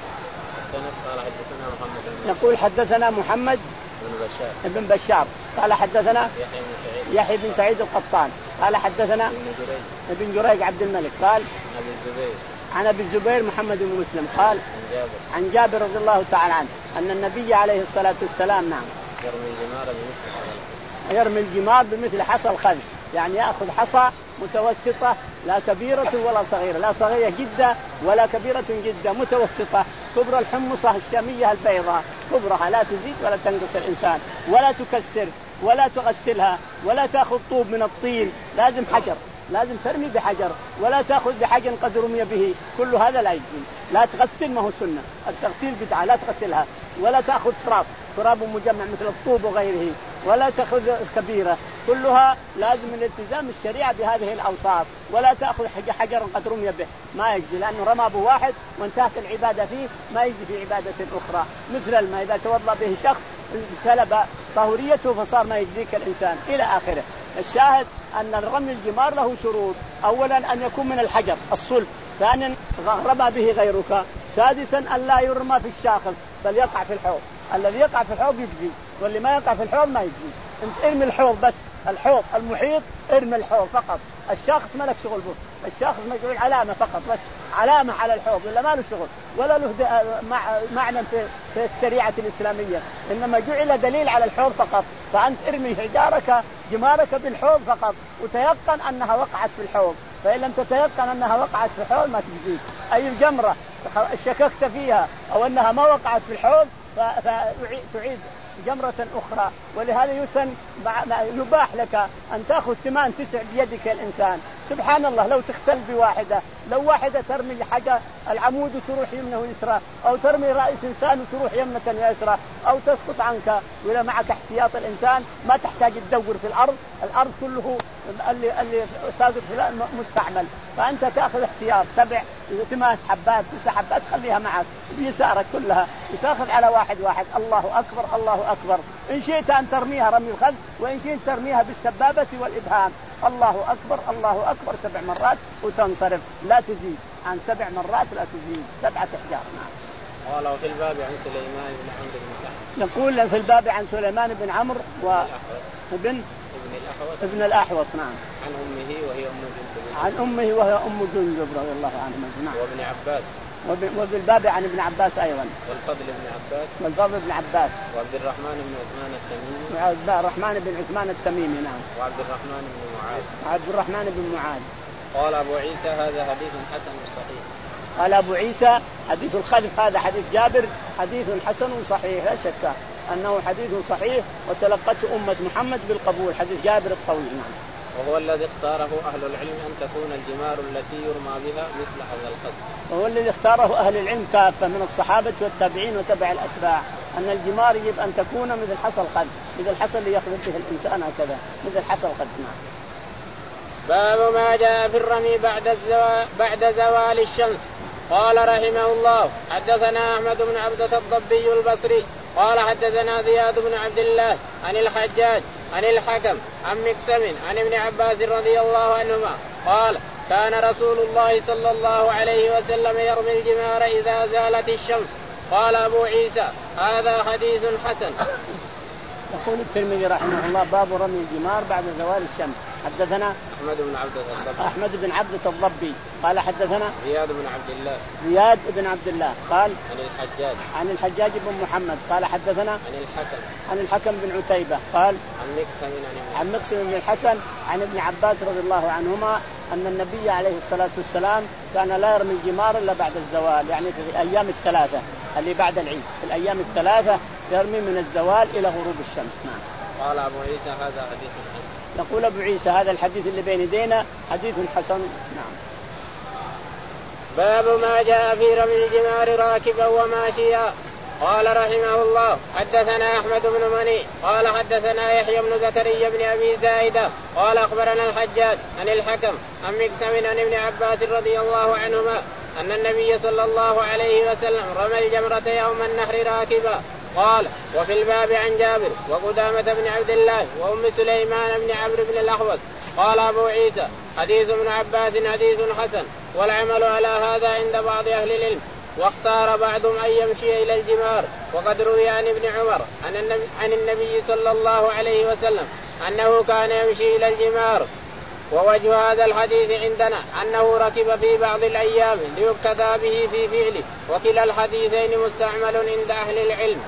يقول حدثنا محمد بن بشار ابن بشار قال حدثنا يحيى بن سعيد القطان قال حدثنا ابن جريج عبد الملك قال عن ابي الزبير عن ابي الزبير محمد بن مسلم قال عن جابر عن جابر رضي الله تعالى عنه أن النبي عليه الصلاة والسلام نعم يرمي الجمار بمثل يرمي الجمار بمثل حصى الخذف، يعني يأخذ حصى متوسطة لا كبيرة ولا صغيرة، لا صغيرة جدا ولا كبيرة جدا، متوسطة، كبر الحمصة الشامية البيضاء، كبرها لا تزيد ولا تنقص الإنسان، ولا تكسر ولا تغسلها ولا تأخذ طوب من الطين، لازم حجر، لازم ترمي بحجر، ولا تأخذ بحجر قد رمي به، كل هذا لا يجزي. لا تغسل، ما هو سنة، التغسيل بدعة، لا تغسلها، ولا تأخذ تراب، تراب مجمع مثل الطوب وغيره، ولا تأخذ كبيرة، كلها لازم من التزام الشريعة بهذه الأوصاف. ولا تأخذ حجر قد رمي به، ما يجزي، لأنه رمى به واحد وانتهت العبادة فيه، ما يجزي في عبادة أخرى. مثل الماء إذا توضأ به شخص سلب طهوريته فصار ما يجزيك الإنسان إلى آخره. الشاهد أن رمي الجمار له شروط: أولا أن يكون من الحجر الصلب، ثانيا رمى به غيرك، سادسا أن لا يرمى في الشاخص بل يقع في الحوض. الذي يقع في الحوض يجزي، واللي ما يقع في الحوض ما يجزي. انت ارمي الحوض بس، الحوض المحيط ارمي الحوض فقط، الشاخص ما لك شغل به، الشاخص مجعول علامة فقط، بس علامة على الحوض، ولا ما له شغل ولا له معنى في في الشريعة الإسلامية، إنما جعل دليل على الحوض فقط. فأنت ارمي حجارك جمارك بالحوض فقط، وتيقن أنها وقعت في الحوض، فإن لم تتيقن أنها وقعت في الحوض ما تجزيك. أي الجمرة شككت فيها أو أنها ما وقعت في الحوض فتعيد جمرة أخرى. ولهذا يسن يباح لك أن تأخذ ثمان تسع بيدك الإنسان. سبحان الله، لو تختل بواحدة، لو واحدة ترمي حاجة العمود وتروح يمنه ويسرى، أو ترمي رأس إنسان وتروح يمنة ويسرى، أو تسقط عنك، وإذا معك احتياط الإنسان ما تحتاج تدور في الأرض، الأرض كله اللي اللي ساقط في مستعمل، فأنت تأخذ احتياط سبع ثمان حبات تسع حبات خليها معك بيسارك كلها، وتأخذ على واحد واحد. الله أكبر الله أكبر. إن شئت أن ترميها رمي الخذ، وإن شئت ترميها بالسبابة والإبهام. الله أكبر الله أكبر سبع مرات وتنصرف، لا تزيد عن سبع مرات، لا تزيد سبعة أحجار. نعم. قال وفي الباب عن سليمان بن عمرو بن الأحوص. يقول في الباب عن سليمان بن عمرو وابن ابن الأحوص ابن الأحوص نعم. عن أمه وهي أم جندب. عن أمه وهي أم جندب رضي الله عنها. نعم. وابن عباس. وفي الباب عن ابن عباس أيضا. والفضل بن عباس. والفضل بن عباس. وعبد الرحمن بن عثمان التميمي. وعبد الرحمن بن عثمان التميمي نعم. وعبد الرحمن بن معاذ. وعبد الرحمن بن معاذ. قال أبو عيسى هذا حديث حسن صحيح. قال أبو عيسى حديث الخلف هذا حديث جابر حديث حسن صحيح، لا شك أنه حديث صحيح، وتلقته أمة محمد بالقبول، حديث جابر الطويل. نعم. وهو الذي اختاره أهل العلم أن تكون الجمار التي يرمى بها مثل هذا القدر. وهو الذي اختاره أهل العلم كافة من الصحابة والتابعين وتبع الأتباع، أن الجمار يجب أن تكون مثل حصى الخد، مثل الحصى اللي يأخذ به الإنسان هكذا، مثل حصى الخد. نعم. باب ما جاء في الرمي بعد الزوال بعد زوال الشمس. قال رحمه الله حدثنا أحمد بن عبدة الضبي البصري قال حدثنا زياد بن عبد الله عن الحجاج عن الحكم عن مكسم عن ابن عباس رضي الله عنهما قال كان رسول الله صلى الله عليه وسلم يرمي الجمار إذا زالت الشمس. قال أبو عيسى هذا حديث حسن. يقول الترمذي رحمه الله باب رمي الجمار بعد زوال الشمس. حدثنا أحمد بن عبدة الضبي. أحمد بن عبدة الضبي قال حدثنا زياد بن عبد الله. زياد بن عبد الله قال عن الحجاج عن الحجاج بن محمد قال حدثنا عن الحكم عن الحكم بن عتيبة قال عن مكسم عن مكسم بن الحسن عن ابن عباس رضي الله عنهما أن النبي عليه الصلاة والسلام كان لا يرمي الجمار إلا بعد الزوال، يعني في الأيام الثلاثة اللي بعد العيد، في الأيام الثلاثة يرمي من الزوال إلى غروب الشمس. نعم. قال أبو عيسى هذا حديث حسن. يقول أبو عيسى هذا الحديث اللي بين يدينا حديث حسن. نعم. باب ما جاء في رمي الجمار راكبا وماشيا. قال رحمه الله حدثنا أحمد بن مني قال حدثنا يحيى بن زكريا بن أبي زايدة قال أخبرنا الحجاج عن الحكم عن مقسم عن ابن عباس رضي الله عنهما أن النبي صلى الله عليه وسلم رمى الجمرة يوم النحر راكبا. قال وفي الباب عن جابر وقدامة بن عبد الله وأم سليمان بن عمرو بن الأحوص. قال أبو عيسى حديث ابن عباس حديث حسن والعمل على هذا عند بعض أهل العلم. واختار بعضهم أن يمشي إلى الجمار. وقد روي عن ابن عمر عن النبي, عن النبي صلى الله عليه وسلم أنه كان يمشي إلى الجمار. ووجه هذا الحديث عندنا أنه ركب في بعض الأيام ليقتدى به في فعله. وكلا الحديثين مستعمل عند أهل العلم.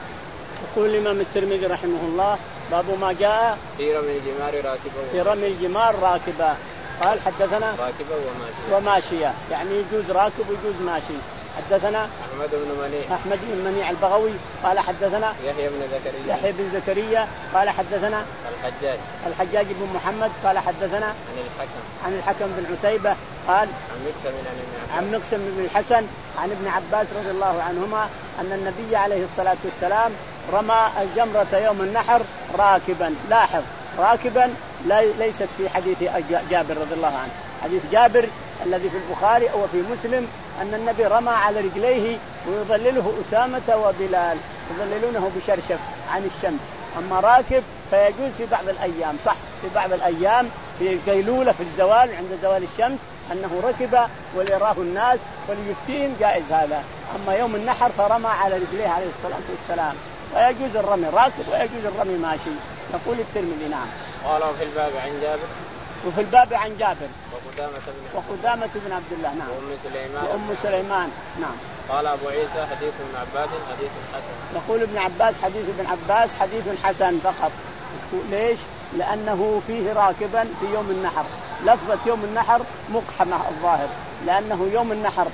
يقول الإمام الترمذي رحمه الله باب ما جاء في رمي الجمار راكبا في رمي الجمار راكبا. قال حدثنا راكبا وماشيا وماشيا يعني يجوز راكب ويجوز ماشي. حدثنا أحمد بن منيع أحمد بن منيع البغوي قال حدثنا يحيى بن زكريا يحيى بن زكريا قال حدثنا الحجاج الحجاج بن محمد قال حدثنا عن الحكم عن الحكم بن عتيبة قال عن مقسم عن مقسم بن الحسن عن ابن عباس رضي الله عنهما أن النبي عليه الصلاة والسلام رمى الجمرة يوم النحر راكبا. لاحظ راكبا ليست في حديث جابر رضي الله عنه. حديث جابر الذي في البخاري أو في مسلم أن النبي رمى على رجليه ويظلله أسامة وبلال يظللونه بشرشف عن الشمس. أما راكب فيجوز في بعض الأيام صح في بعض الأيام في قيلولة في الزوال عند زوال الشمس أنه ركب وليراه الناس وليفتين جائز هذا. أما يوم النحر فرمى على رجليه عليه الصلاة والسلام ويجوز الرمي راكب ويجوز الرمي ماشي. يقول الترمذي نعم. قال في الباب عن جابر وفي الباب عن جابر وقدامة بن وقدامة بن عبد الله نعم وأم سليمان وأم سليمان نعم. قال أبو عيسى حديث ابن عباس حديث حسن. يقول ابن عباس حديث ابن عباس حديث حسن فقط. ليش؟ لأنه فيه راكبا في يوم النحر. لفظة يوم النحر مقحمة الظاهر لأنه يوم النحر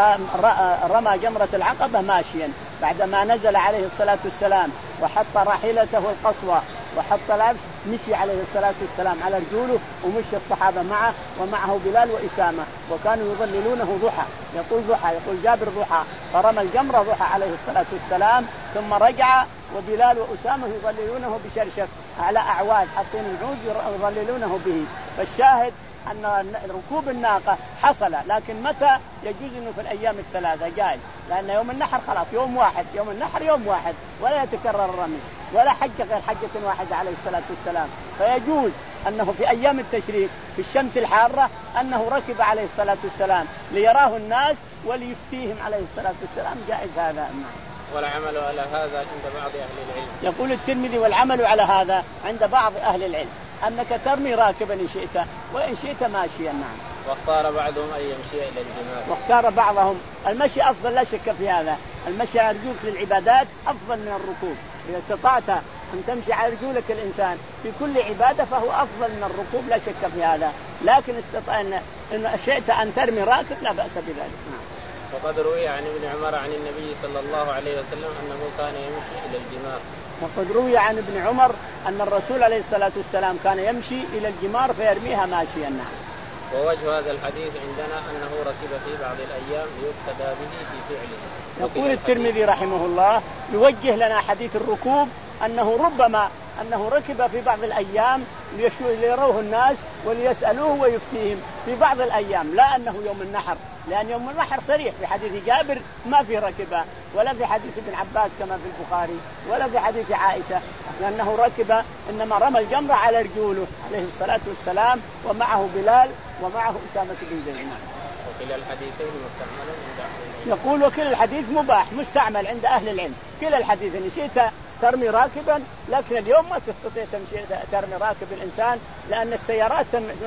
رمى جمرة العقبة ماشيا بعدما نزل عليه الصلاة والسلام وحط راحلته القصوى وحط لابس مشي عليه الصلاة والسلام على رجوله ومشي الصحابة معه ومعه بلال وإسامة وكانوا يظللونه ضحى. يقول ضحى يقول جابر ضحى فرمى الجمرة ضحى عليه الصلاة والسلام ثم رجع وبلال وأسامة يظللونه بشرشف على أعواد حاطين العود يظللونه به. فالشاهد أن ركوب الناقة حصل لكن متى يجوز إنه في الأيام الثلاثة جائز لأن يوم النحر خلاص يوم واحد يوم النحر يوم واحد ولا يتكرر الرمي ولا حج غير حجة واحدة عليه الصلاة والسلام. فيجوز أنه في أيام التشريق في الشمس الحارة أنه ركب عليه الصلاة والسلام ليراه الناس وليفتيهم عليه الصلاة والسلام جائز هذا. والعمل على هذا عند بعض أهل العلم. يقول الترمذي والعمل على هذا عند بعض أهل العلم أنك ترمي راكبا إن شئت وإن شئت ماشيا. نعم. واختار بعضهم أن يمشي إلى الجمار. واختار بعضهم المشي أفضل لا شك في هذا. المشي على رجولك للعبادات أفضل من الركوب. إذا استطعت أن تمشي على رجولك الإنسان في كل عبادة فهو أفضل من الركوب لا شك في هذا. لكن استطاع إن شئت أن ترمي راكب لا بأس بذلك. نعم. وقد روي عن ابن عمر عن النبي صلى الله عليه وسلم أنه كان يمشي إلى الجمار. وقد روي عن ابن عمر أن الرسول عليه الصلاة والسلام كان يمشي إلى الجمار فيرميها ماشيا. نعم. ووجه هذا الحديث عندنا أنه ركب في بعض الأيام ليقتدى به في فعله. يقول الترمذي رحمه الله يوجه لنا حديث الركوب أنه ربما أنه ركب في بعض الأيام ليروه الناس وليسألوه ويفتيهم في بعض الأيام لا أنه يوم النحر لأن يوم النحر صريح في حديث جابر ما في ركبة ولا في حديث ابن عباس كما في البخاري ولا في حديث عائشة لأنه ركب إنما رمى الجمرة على رجوله عليه الصلاة والسلام ومعه بلال ومعه أسامة بن زيد. وكلا الحديثين مستعمل عند أهل العلم. يقول وكلا الحديث مباح مستعمل عند أهل العلم. كلا الحديث إن شئت ترمي راكبا لكن اليوم ما تستطيع تمشي ترمي راكب الإنسان لأن السيارات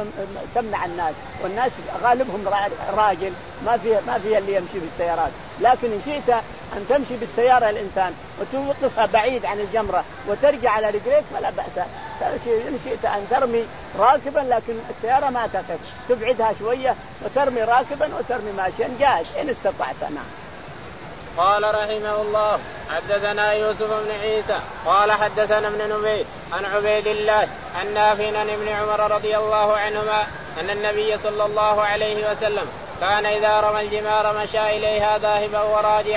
تمنع الناس والناس غالبهم راجل ما في ما في اللي يمشي بالسيارات. لكن إن شئت أن تمشي بالسيارة الإنسان وتوقفها بعيد عن الجمرة وترجع على رجليك فلا بأس. إن شئت أن ترمي راكبا لكن السيارة ما تقف تبعدها شوية وترمي راكبا وترمي ماشيا جائز إن استطعت. نعم. قال رحمه الله حدثنا يوسف بن عيسى قال حدثنا ابن نبي عن عبيد الله عن نافع عن ابن عمر رضي الله عنهما أن النبي صلى الله عليه وسلم كان إذا رمى الجمار مشى إليها ذاهبا وراجعا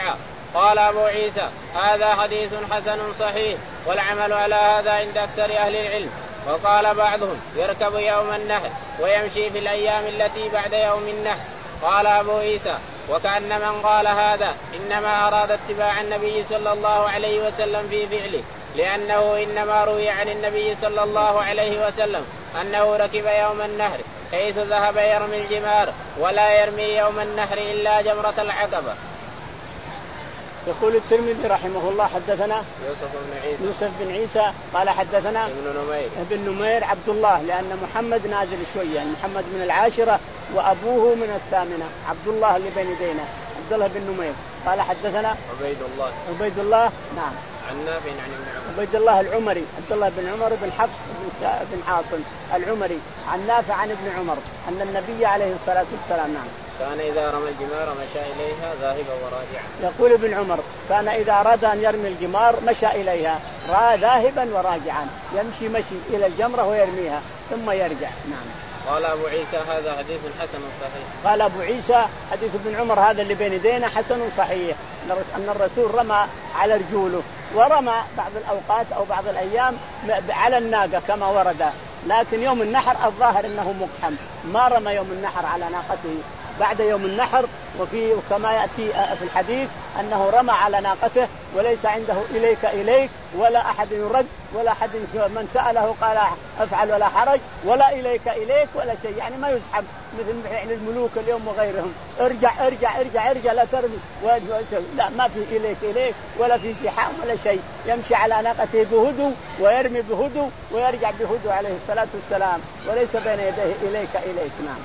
قال أبو عيسى هذا حديث حسن صحيح والعمل على هذا عند أكثر أهل العلم. وقال بعضهم يركب يوم النحر ويمشي في الأيام التي بعد يوم النحر. قال أبو عيسى وكأن من قال هذا إنما أراد اتباع النبي صلى الله عليه وسلم في فعله، لأنه إنما روي عن النبي صلى الله عليه وسلم أنه ركب يوم النحر حيث ذهب يرمي الجمار ولا يرمي يوم النحر إلا جمرة العقبة. يقول الترمذي رحمه الله حدثنا يوسف بن عيسى, يوسف بن عيسى قال حدثنا ابن نمير, ابن نمير عبد الله، لأن محمد نازل شوية، يعني محمد من العاشرة وأبوه من الثامنة، عبد الله اللي بين يدينا عبد الله بن نمير. قال حدثنا عبيد الله عبيد الله نعم عن نافع عن ابن عمر عبيد الله العمري عبد الله بن عمر بن حفص بن, بن عاصم العمري عن نافع عن ابن عمر أن النبي عليه الصلاة والسلام نعم كان إذا رمى الجمار مشى إليها ذاهبا وراجعا. يقول ابن عمر كان إذا أراد أن يرمي الجمار مشى إليها ذاهبا وراجعا، يمشي مشي إلى الجمرة ويرميها ثم يرجع. نعم. قال أبو عيسى هذا حديث حسن صحيح. قال أبو عيسى حديث ابن عمر هذا اللي بين يدينا حسن صحيح، أن الرسول رمى على رجوله ورمى بعض الأوقات أو بعض الأيام على الناقة كما ورد، لكن يوم النحر الظاهر أنه مقحم، ما رمى يوم النحر على ناقته بعد يوم النحر. وفي كما يأتي في الحديث أنه رمى على ناقته وليس عنده إليك إليك ولا أحد يرد ولا أحد من سأله قال أفعل ولا حرج ولا إليك إليك ولا شيء، يعني ما يسحب مثل يعني الملوك اليوم وغيرهم ارجع ارجع ارجع ارجع لا ترمي، لا ما في إليك إليك ولا في زحام ولا شيء، يمشي على ناقته بهدوء ويرمي بهدوء ويرجع بهدوء عليه الصلاة والسلام، وليس بين يديه إليك إليك. نعم.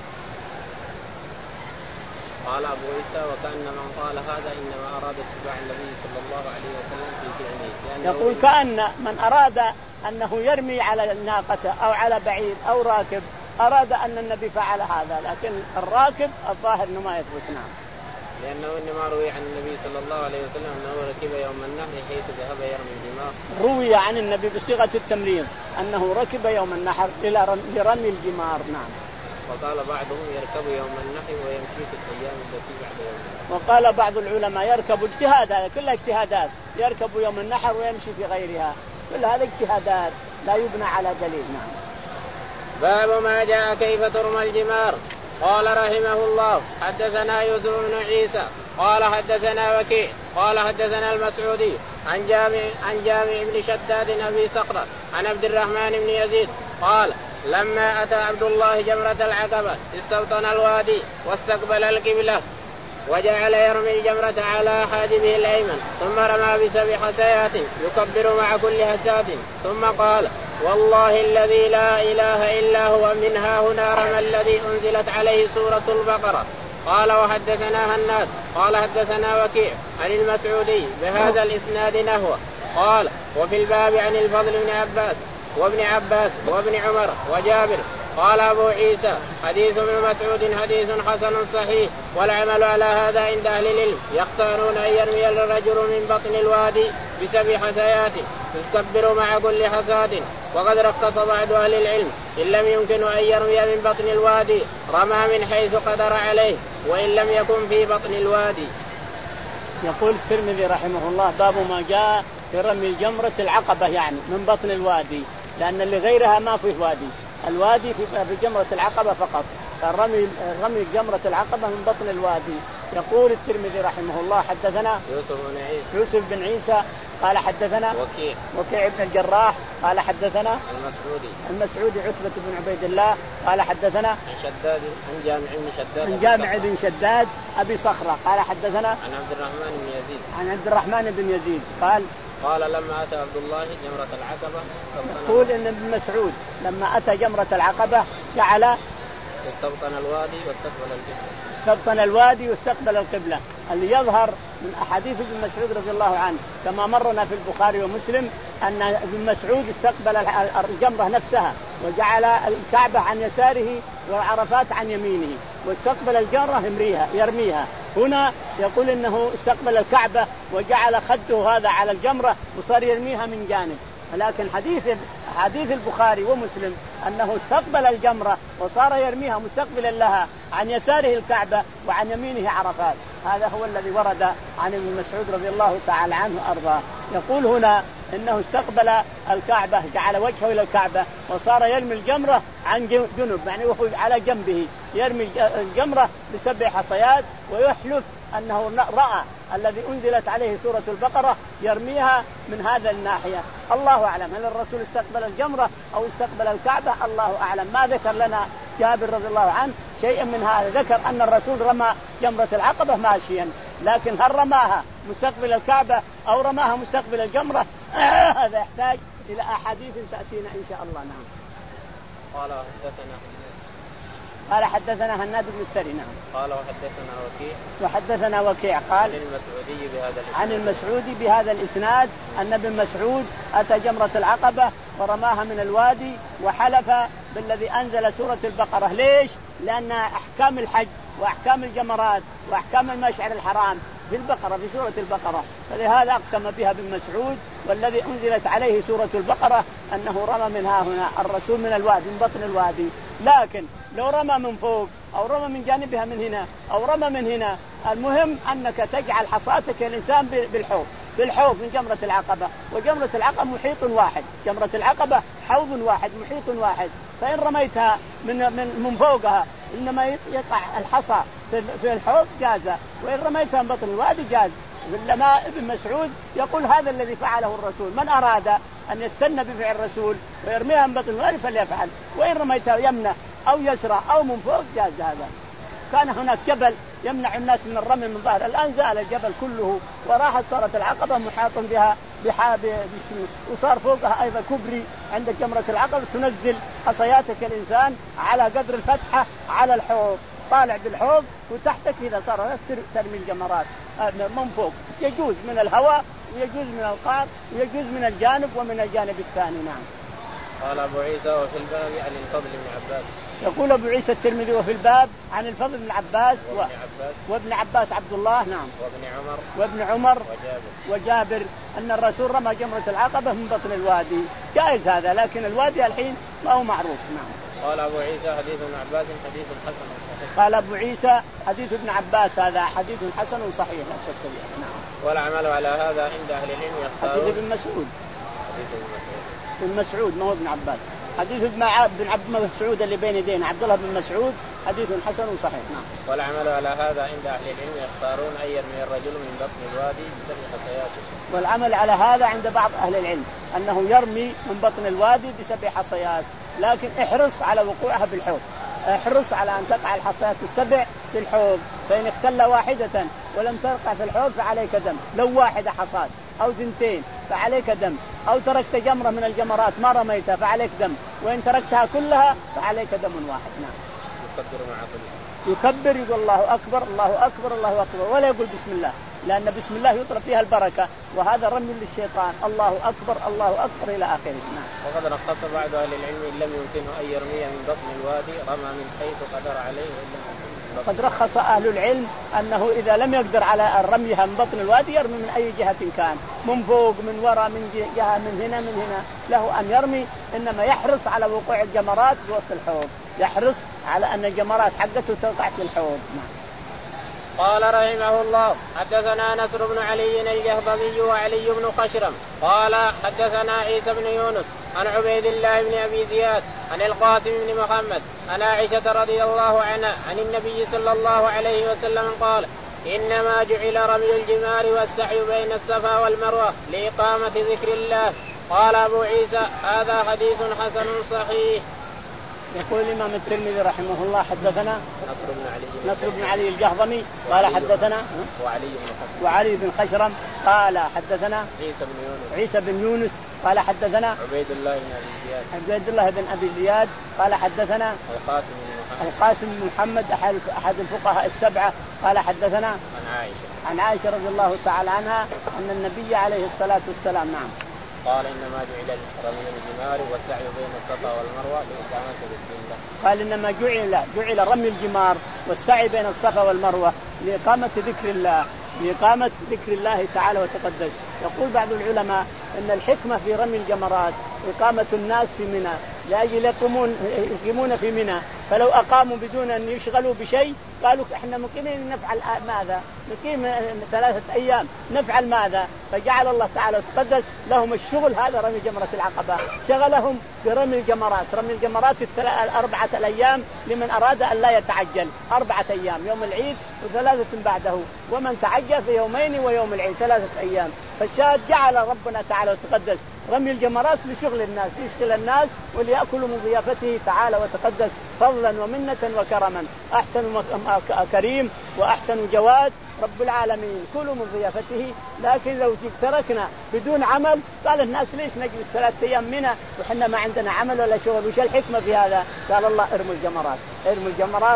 قال أبو عيسى وكأن من قال هذا إنما أراد اتباع النبي صلى الله عليه وسلم في فعله. يقول كأن من أراد أنه يرمي على الناقة أو على بعيد أو راكب أراد أن النبي فعل هذا، لكن الراكب الظاهر إنه ما يثبت. نعم. لأنه إنما روي عن النبي صلى الله عليه وسلم أنه ركب يوم النحر حيث ذهب يرمي الجمار. روي عن النبي بصيغة التمريض أنه ركب يوم النحر إلى لرمي الجمار. نعم. وقال بعضهم يركب يوم النحر ويمشي في الأيام التي بعد يوم النحر. وقال بعض العلماء يركب اجتهاد، هذا كلها اجتهادات، يركب يوم النحر ويمشي في غيرها، كل هذا اجتهادات لا يبنى على دليل. نعم. باب ما جاء كيف ترمى الجمار. قال رحمه الله حدثنا يوسف بن عيسى قال حدثنا وكيع قال حدثنا المسعودي عن جامع عن جامع بن شداد أبي صخرة عن عبد الرحمن بن يزيد قال لما أتى عبد الله جمرة العقبة استوطن الوادي واستقبل القبلة وجعل يرمي الجمرة على حاجبه الأيمن ثم رمى بسبع حسيات يكبر مع كل حساة ثم قال والله الذي لا إله إلا هو من ها هنا رمى الذي أنزلت عليه سورة البقرة. قال وحدثنا هناد قال حدثنا وكيع عن المسعودي بهذا الإسناد نحوه. قال وفي الباب عن الفضل بن عباس وابن عباس وابن عمر وجابر. قال أبو عيسى حديث ابن مسعود حديث حسن صحيح والعمل على هذا عند أهل العلم، يختارون أن يرمي الرجل من بطن الوادي بسبع حسيات يكبر مع كل حساد، وقد رخص بعض أهل العلم إن لم يمكن أن يرمي من بطن الوادي رمى من حيث قدر عليه وإن لم يكن في بطن الوادي. يقول الترمذي رحمه الله باب ما جاء في رمي الجمرة العقبة يعني من بطن الوادي، لأن اللي غيرها ما فيه وادي، الوادي في جمرة العقبة فقط، الرمي رمي جمرة العقبة من بطن الوادي. يقول الترمذي رحمه الله حدثنا يوسف بن عيسى يوسف بن عيسى قال حدثنا وكيع وكيع بن الجراح قال حدثنا المسعودي المسعودي عتبة بن عبيد الله قال حدثنا عن شداد عن جامع بن شداد عن جامع بن شداد أبي صخرة قال حدثنا عن عبد الرحمن بن يزيد عن عبد الرحمن بن يزيد قال قال لما أتى عبد الله جمرة العقبة يقول إن ابن مسعود لما أتى جمرة العقبة جعل استبطن الوادي واستقبل القبلة استبطن الوادي واستقبل القبلة. اللي يظهر من أحاديث ابن مسعود رضي الله عنه كما مرنا في البخاري ومسلم أن ابن مسعود استقبل الجمرة نفسها وجعل الكعبة عن يساره والعرفات عن يمينه واستقبل الجمرة يرميها يرميها هنا يقول إنه استقبل الكعبة وجعل خده هذا على الجمرة وصار يرميها من جانب، ولكن حديث حديث البخاري ومسلم أنه استقبل الجمرة وصار يرميها مستقبلا لها عن يساره الكعبة وعن يمينه عرفات، هذا هو الذي ورد عن ابن مسعود رضي الله تعالى عنه وأرضاه. يقول هنا إنه استقبل الكعبة، جعل وجهه إلى الكعبة وصار يرمي الجمرة عن جنب، يعني وهو على جنبه يرمي الجمرة بسبع حصيات، ويحلف أنه رأى الذي أنزلت عليه سورة البقرة يرميها من هذا الناحية. الله أعلم هل الرسول استقبل الجمرة أو استقبل الكعبة، الله أعلم. ما ذكر لنا جابر رضي الله عنه شيئا من هذا، ذكر أن الرسول رمى جمرة العقبة ماشيا، لكن هل رماها مستقبل الكعبة أو رماها مستقبل الجمرة هذا يحتاج إلى أحاديث تأتينا إن شاء الله. نعم. قال حدثنا قال حدثنا هناد بن السري. نعم. قال وحدثنا وكيع وحدثنا وكيع قال عن المسعودي بهذا الإسناد عن المسعودي بهذا الإسناد أن ابن مسعود أتى جمرة العقبة ورماها من الوادي وحلف بالذي أنزل سورة البقرة. ليش؟ لأن أحكام الحج وأحكام الجمرات وأحكام المشعر الحرام في البقرة، في سورة البقرة، فلهذا أقسم بها ابن مسعود والذي أنزلت عليه سورة البقرة أنه رمى منها هنا الرسول من الوادي، من بطن الوادي. لكن لو رمى من فوق أو رمى من جانبها من هنا أو رمى من هنا، المهم أنك تجعل حصاتك الإنسان بالحوض، بالحوض من جمرة العقبة. وجمرة العقبة محيط واحد، جمرة العقبة حوض واحد محيط واحد، فإن رميتها من من من فوقها إنما يقع الحصى في الحوض جاز، وإن رميتها من بطن الوادي جاز. لما ابن مسعود يقول هذا الذي فعله الرسول، من أراد أن يستنى بفعل الرسول ويرميها من بطن الوادي فليفعل، وإن رميتها يمنى أو يسرى أو من فوق جاز هذا. كان هناك جبل يمنع الناس من الرمي من ظهر، الآن زال الجبل كله وراحت صارت العقبة محاط بها بحاب، وصار فوقها أيضا كبري عند جمرة العقبة تنزل حصياتك الإنسان على قدر الفتحة على الحوض، طالع بالحوض وتحتك إذا صار ترمي الجمرات من فوق، يجوز من الهواء ويجوز من القاع ويجوز من الجانب ومن الجانب الثاني. نعم. قال أبو عيسى وفي الباب عن الفضل بن عباس. يقول أبو عيسى الترمذي وفي الباب عن الفضل بن عباس و... عباس وابن عباس عبد الله. نعم. وابن عمر وابن عمر وجابر. وجابر أن الرسول رمى جمرة العقبة من بطن الوادي، جائز هذا، لكن الوادي الحين ما هو معروف. نعم. قال أبو عيسى حديث ابن عباس حديث حسن صحيح. قال أبو عيسى حديث ابن عباس هذا حديث حسن صحيح لا شك فيه. نعم. والعمل على هذا عند أهل العلم يختارون. حديث ابن مسعود. حديث ابن مسعود. ابن مسعود ما هو ابن عباس. حديث ابن عبد مسعود اللي بين يدينا عبد الله بن مسعود حديث حسن صحيح. نعم. والعمل على هذا عند أهل العلم يختارون أن يرمي الرجل من بطن الوادي بسبع حصياته. والعمل على هذا عند بعض أهل العلم أنه يرمي من بطن الوادي بسبع حصيات، لكن احرص على وقوعها بالحوض، احرص على أن تقع الحصيات السبع في الحوض، فإن اختل واحدة ولم تقع في الحوض فعليك دم، لو واحدة حصاد أو ثنتين فعليك دم، أو تركت جمرة من الجمرات ما رميتها فعليك دم، وإن تركتها كلها فعليك دم واحد. نعم. يكبر مع كل يكبر، يقول الله أكبر الله أكبر الله أكبر، ولا يقول بسم الله، لأن بسم الله يطلب فيها البركة، وهذا رمي للشيطان. الله أكبر الله أكبر إلى آخره. نعم. وقد رخص بعض أهل العلم إن لم يمكنه أن يرمي من بطن الوادي رمى من حيث قدر عليه. قد رخص أهل العلم أنه إذا لم يقدر على الرميها من بطن الوادي يرمي من أي جهة كان، من فوق من وراء من جهة من هنا من هنا، له أن يرمي، إنما يحرص على وقوع الجمرات بوسط الحوض، يحرص على أن الجمرات حقته توقع في الحوض. نعم. قال رحمه الله حدثنا نصر بن علي الجهضمي وعلي بن خشرم قال حدثنا عيسى بن يونس عن عبيد الله بن أبي زياد عن القاسم بن محمد عن عائشة رضي الله عنها عن النبي صلى الله عليه وسلم قال إنما جعل رمي الجمار والسعي بين الصفا والمروة لإقامة ذكر الله. قال أبو عيسى هذا حديث حسن صحيح. يقول الإمام الترمذي رحمه الله حدثنا نصر بن علي نصر بن علي الجهضمي قال حدثنا وعلي بن خشرم وعلي بن خشرم قال حدثنا عيسى بن يونس عيسى بن يونس قال حدثنا عبيد الله بن أبي زياد عبيد الله بن أبي زياد قال حدثنا القاسم بن محمد القاسم بن محمد أحد أحد الفقهاء السبعة قال حدثنا عن عائشة عن عائشة رضي الله تعالى عنها أن النبي عليه الصلاة والسلام نعم قال إنما جعل رمي الجمار والسعي بين الصفا والمروة لإقامة ذكر الله. قال إنما جعل جعل رمي الجمار والسعي بين الصفا والمروة لإقامة ذكر الله، لإقامة ذكر الله تعالى وتقدس. يقول بعض العلماء إن الحكمة في رمي الجمرات إقامة الناس في منى، لأجل يقومون يقيمون في منى فلو أقاموا بدون أن يشغلوا بشيء قالوا إحنا مقيمين نفعل ماذا؟ نقيم ثلاثة أيام نفعل ماذا؟ فجعل الله تعالى وتقدس لهم الشغل هذا رمي جمرة العقبة، شغلهم برمي الجمرات. رمي الجمرات أربعة الأيام لمن أراد أن لا يتعجل، أربعة أيام يوم العيد وثلاثة بعده، ومن تعجل في يومين ويوم العيد ثلاثة أيام. فالشاهد جعل ربنا تعالى وتقدس رمي الجمرات لشغل الناس، ليشغل الناس وليأكلوا من ضيافته تعالى وتقدس فضلا ومنة وكرما. أحسن كريم وأحسن جواد رب العالمين، كلوا من ضيافته. لكن لو تركنا بدون عمل قال الناس ليش نجلس ثلاثة أيام منا وحنا ما عندنا عمل ولا شغل؟ وش الحكمة في هذا؟ قال الله ارموا الجمرات، ارموا الجمرات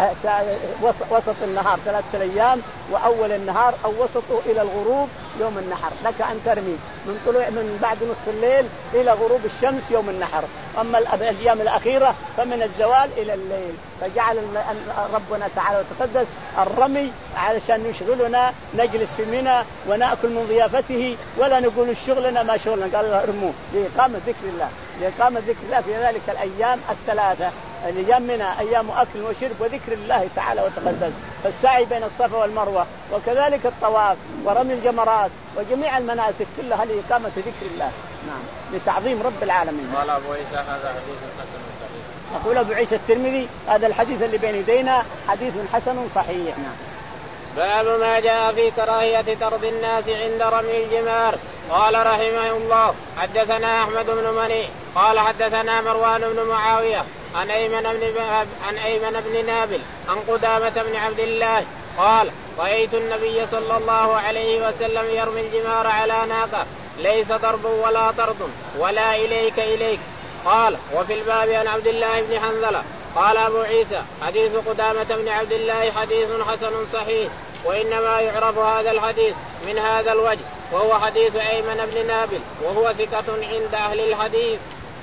وسط النهار ثلاثة أيام، وأول النهار أو وسطه إلى الغروب يوم النحر. لك أن ترمي من طلوع من بعد نصف الليل إلى غروب الشمس يوم النحر. أما الأيام الأخيرة فمن الزوال إلى الليل. فجعل ربنا تعالى وتقدس الرمي علشان يشغلنا نجلس في منى ونأكل من ضيافته ولا نقول الشغلنا ما شغلنا. قال ارموه لإقامة ذكر الله، لإقامة ذكر الله في ذلك الأيام الثلاثة. الأيام منها أيام أكل وشرب وذكر الله تعالى وتقدس. فالسعي بين الصفا والمروة وكذلك الطواف ورمي الجمرات وجميع المناسك كلها لإقامة ذكر الله، نعم، لتعظيم رب العالمين. قال أبو عيسى هذا حديث حسن صحيح. يقول أبو عيسى الترمذي هذا الحديث اللي بين يدينا حديث حسن صحيح. نعم. باب ما جاء في كراهية طرد الناس عند رمي الجمار. قال رحمه الله حدثنا أحمد بن مني قال حدثنا مروان بن معاوية عن أيمن بن عن أيمن بن نابل عن قدامة بن عبد الله قال رأيت النبي صلى الله عليه وسلم يرمي الجمار على ناقة ليس ضرب ولا طرد ولا إليك إليك. قال وفي الباب عن عبد الله بن حنظلة قال أبو عيسى حديث قدامة بن عبد الله حديث حسن صحيح، وإنما يعرف هذا الحديث من هذا الوجه وهو حديث أيمن بن نابل وهو ثقة عند أهل الحديث.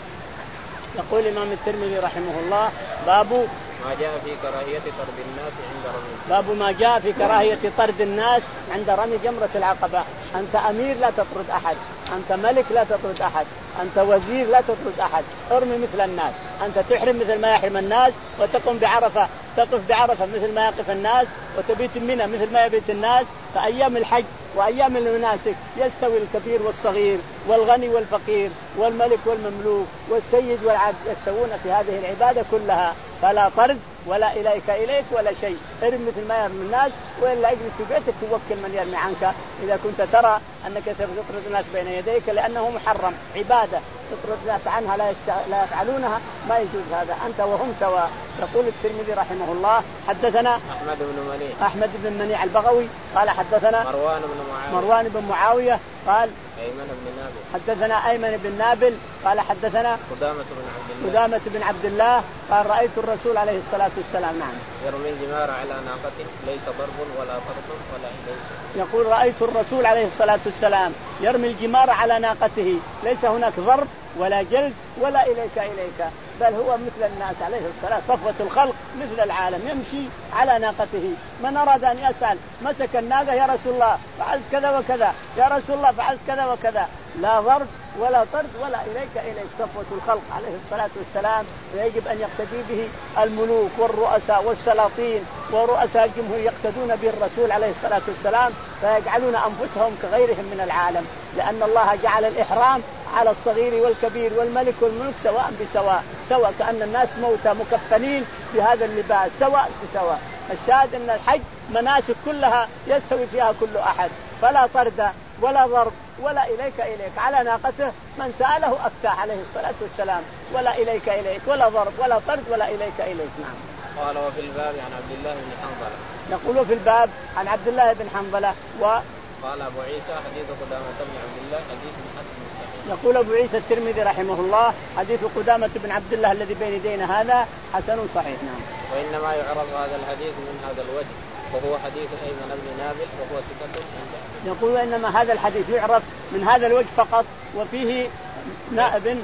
يقول الإمام الترمذي رحمه الله باب ما جاء في كراهية طرد الناس عند رمي باب ما جاء في كراهية طرد الناس عند رمي جمرة العقبة. أنت أمير لا تطرد أحد، أنت ملك لا تطرد أحد، أنت وزير لا تطرد أحد، ارمي مثل الناس. أنت تحرم مثل ما يحرم الناس وتقوم بعرفة تقف بعرفة مثل ما يقف الناس وتبيت منى مثل ما يبيت الناس. فأيام الحج وأيام المناسك يستوي الكبير والصغير والغني والفقير والملك والمملوك والسيد والعبد يستوون في هذه العبادة كلها. فلا طرد ولا إليك إليك ولا شيء، ارم مثل ما يرمي الناس، وإلا اجلس في بيتك ووكل من يرمي عنك إذا كنت ترى أنك تطرد الناس بين يديك لأنه محرم عبادة تطرد الناس عنها لا, يشت... لا يفعلونها، ما يجوز هذا، أنت وهم سواء. يقول الترمذي رحمه الله حدثنا أحمد بن منيع أحمد بن منيع البغوي قال حدثنا مروان بن معاوية مروان بن معاوية قال أيمن بن نابل حدثنا أيمن بن نابل قال حدثنا قدامة بن عبد الله قدامة بن عبد الله قال رأيت الرسول عليه الصلاة والسلام نعم يرمي الجمار على ناقته ليس ضرب ولا طرد ولا إليك. يقول رأيت الرسول عليه الصلاة والسلام يرمي الجمار على ناقته ليس هناك ضرب ولا جلد ولا إليك إليك، بل هو مثل الناس عليه الصلاة صفوة الخلق مثل العالم يمشي على ناقته. من أراد أن يسأل مسك الناقة يا رسول الله فعلت كذا وكذا، يا رسول الله فعلت كذا وكذا، لا ضرب ولا طرد ولا إليك إليك، صفوة الخلق عليه الصلاة والسلام. ويجب أن يقتدي به الملوك والرؤساء والسلاطين ورؤساء الجمهور يقتدون به الرسول عليه الصلاة والسلام فيجعلون أنفسهم كغيرهم من العالم، لأن الله جعل الإحرام على الصغير والكبير والملك والملك سواء بسواء، سواء كأن الناس موتى مكفنين بهذا اللباس سواء بسواء. الشاهد أن الحج مناسك كلها يستوي فيها كل أحد، فلا طرد ولا ضرب ولا إليك إليك على ناقته. من سأله أفتاه عليه الصلاة والسلام، ولا إليك إليك ولا ضرب ولا طرد ولا إليك إليك. نعم. قال وفي الباب عن عبد الله بن حنظلة يقول في الباب عن عبد الله بن حنظلة و قال أبو عيسى حديث قدامة بن عبد الله حديث حسن صحيح. يقول أبو عيسى الترمذي رحمه الله حديث قدامة بن عبد الله الذي بين يدينا هذا حسن صحيح. نعم. وإنما يعرض هذا الحديث من هذا الوجه وهو حديث أيمن بن نابل وهو ثقة عنده. يقول وإنما هذا الحديث يعرف من هذا الوجه فقط، وفيه نائب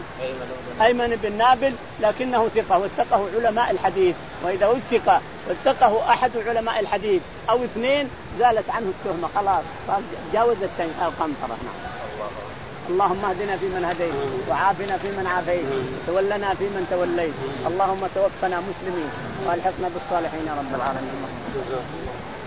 أيمن بن نابل لكنه ثقة، وثقه علماء الحديث، وإذا وثق وثقه أحد علماء الحديث أو اثنين زالت عنه التهمة خلاص جاوز القنطرة. نعم. اللهم اهدنا فيمن هديت وعافنا فيمن عافيت وتولنا فيمن توليت اللهم توفنا مسلمين والحقنا بالصالحين يا رب العالمين.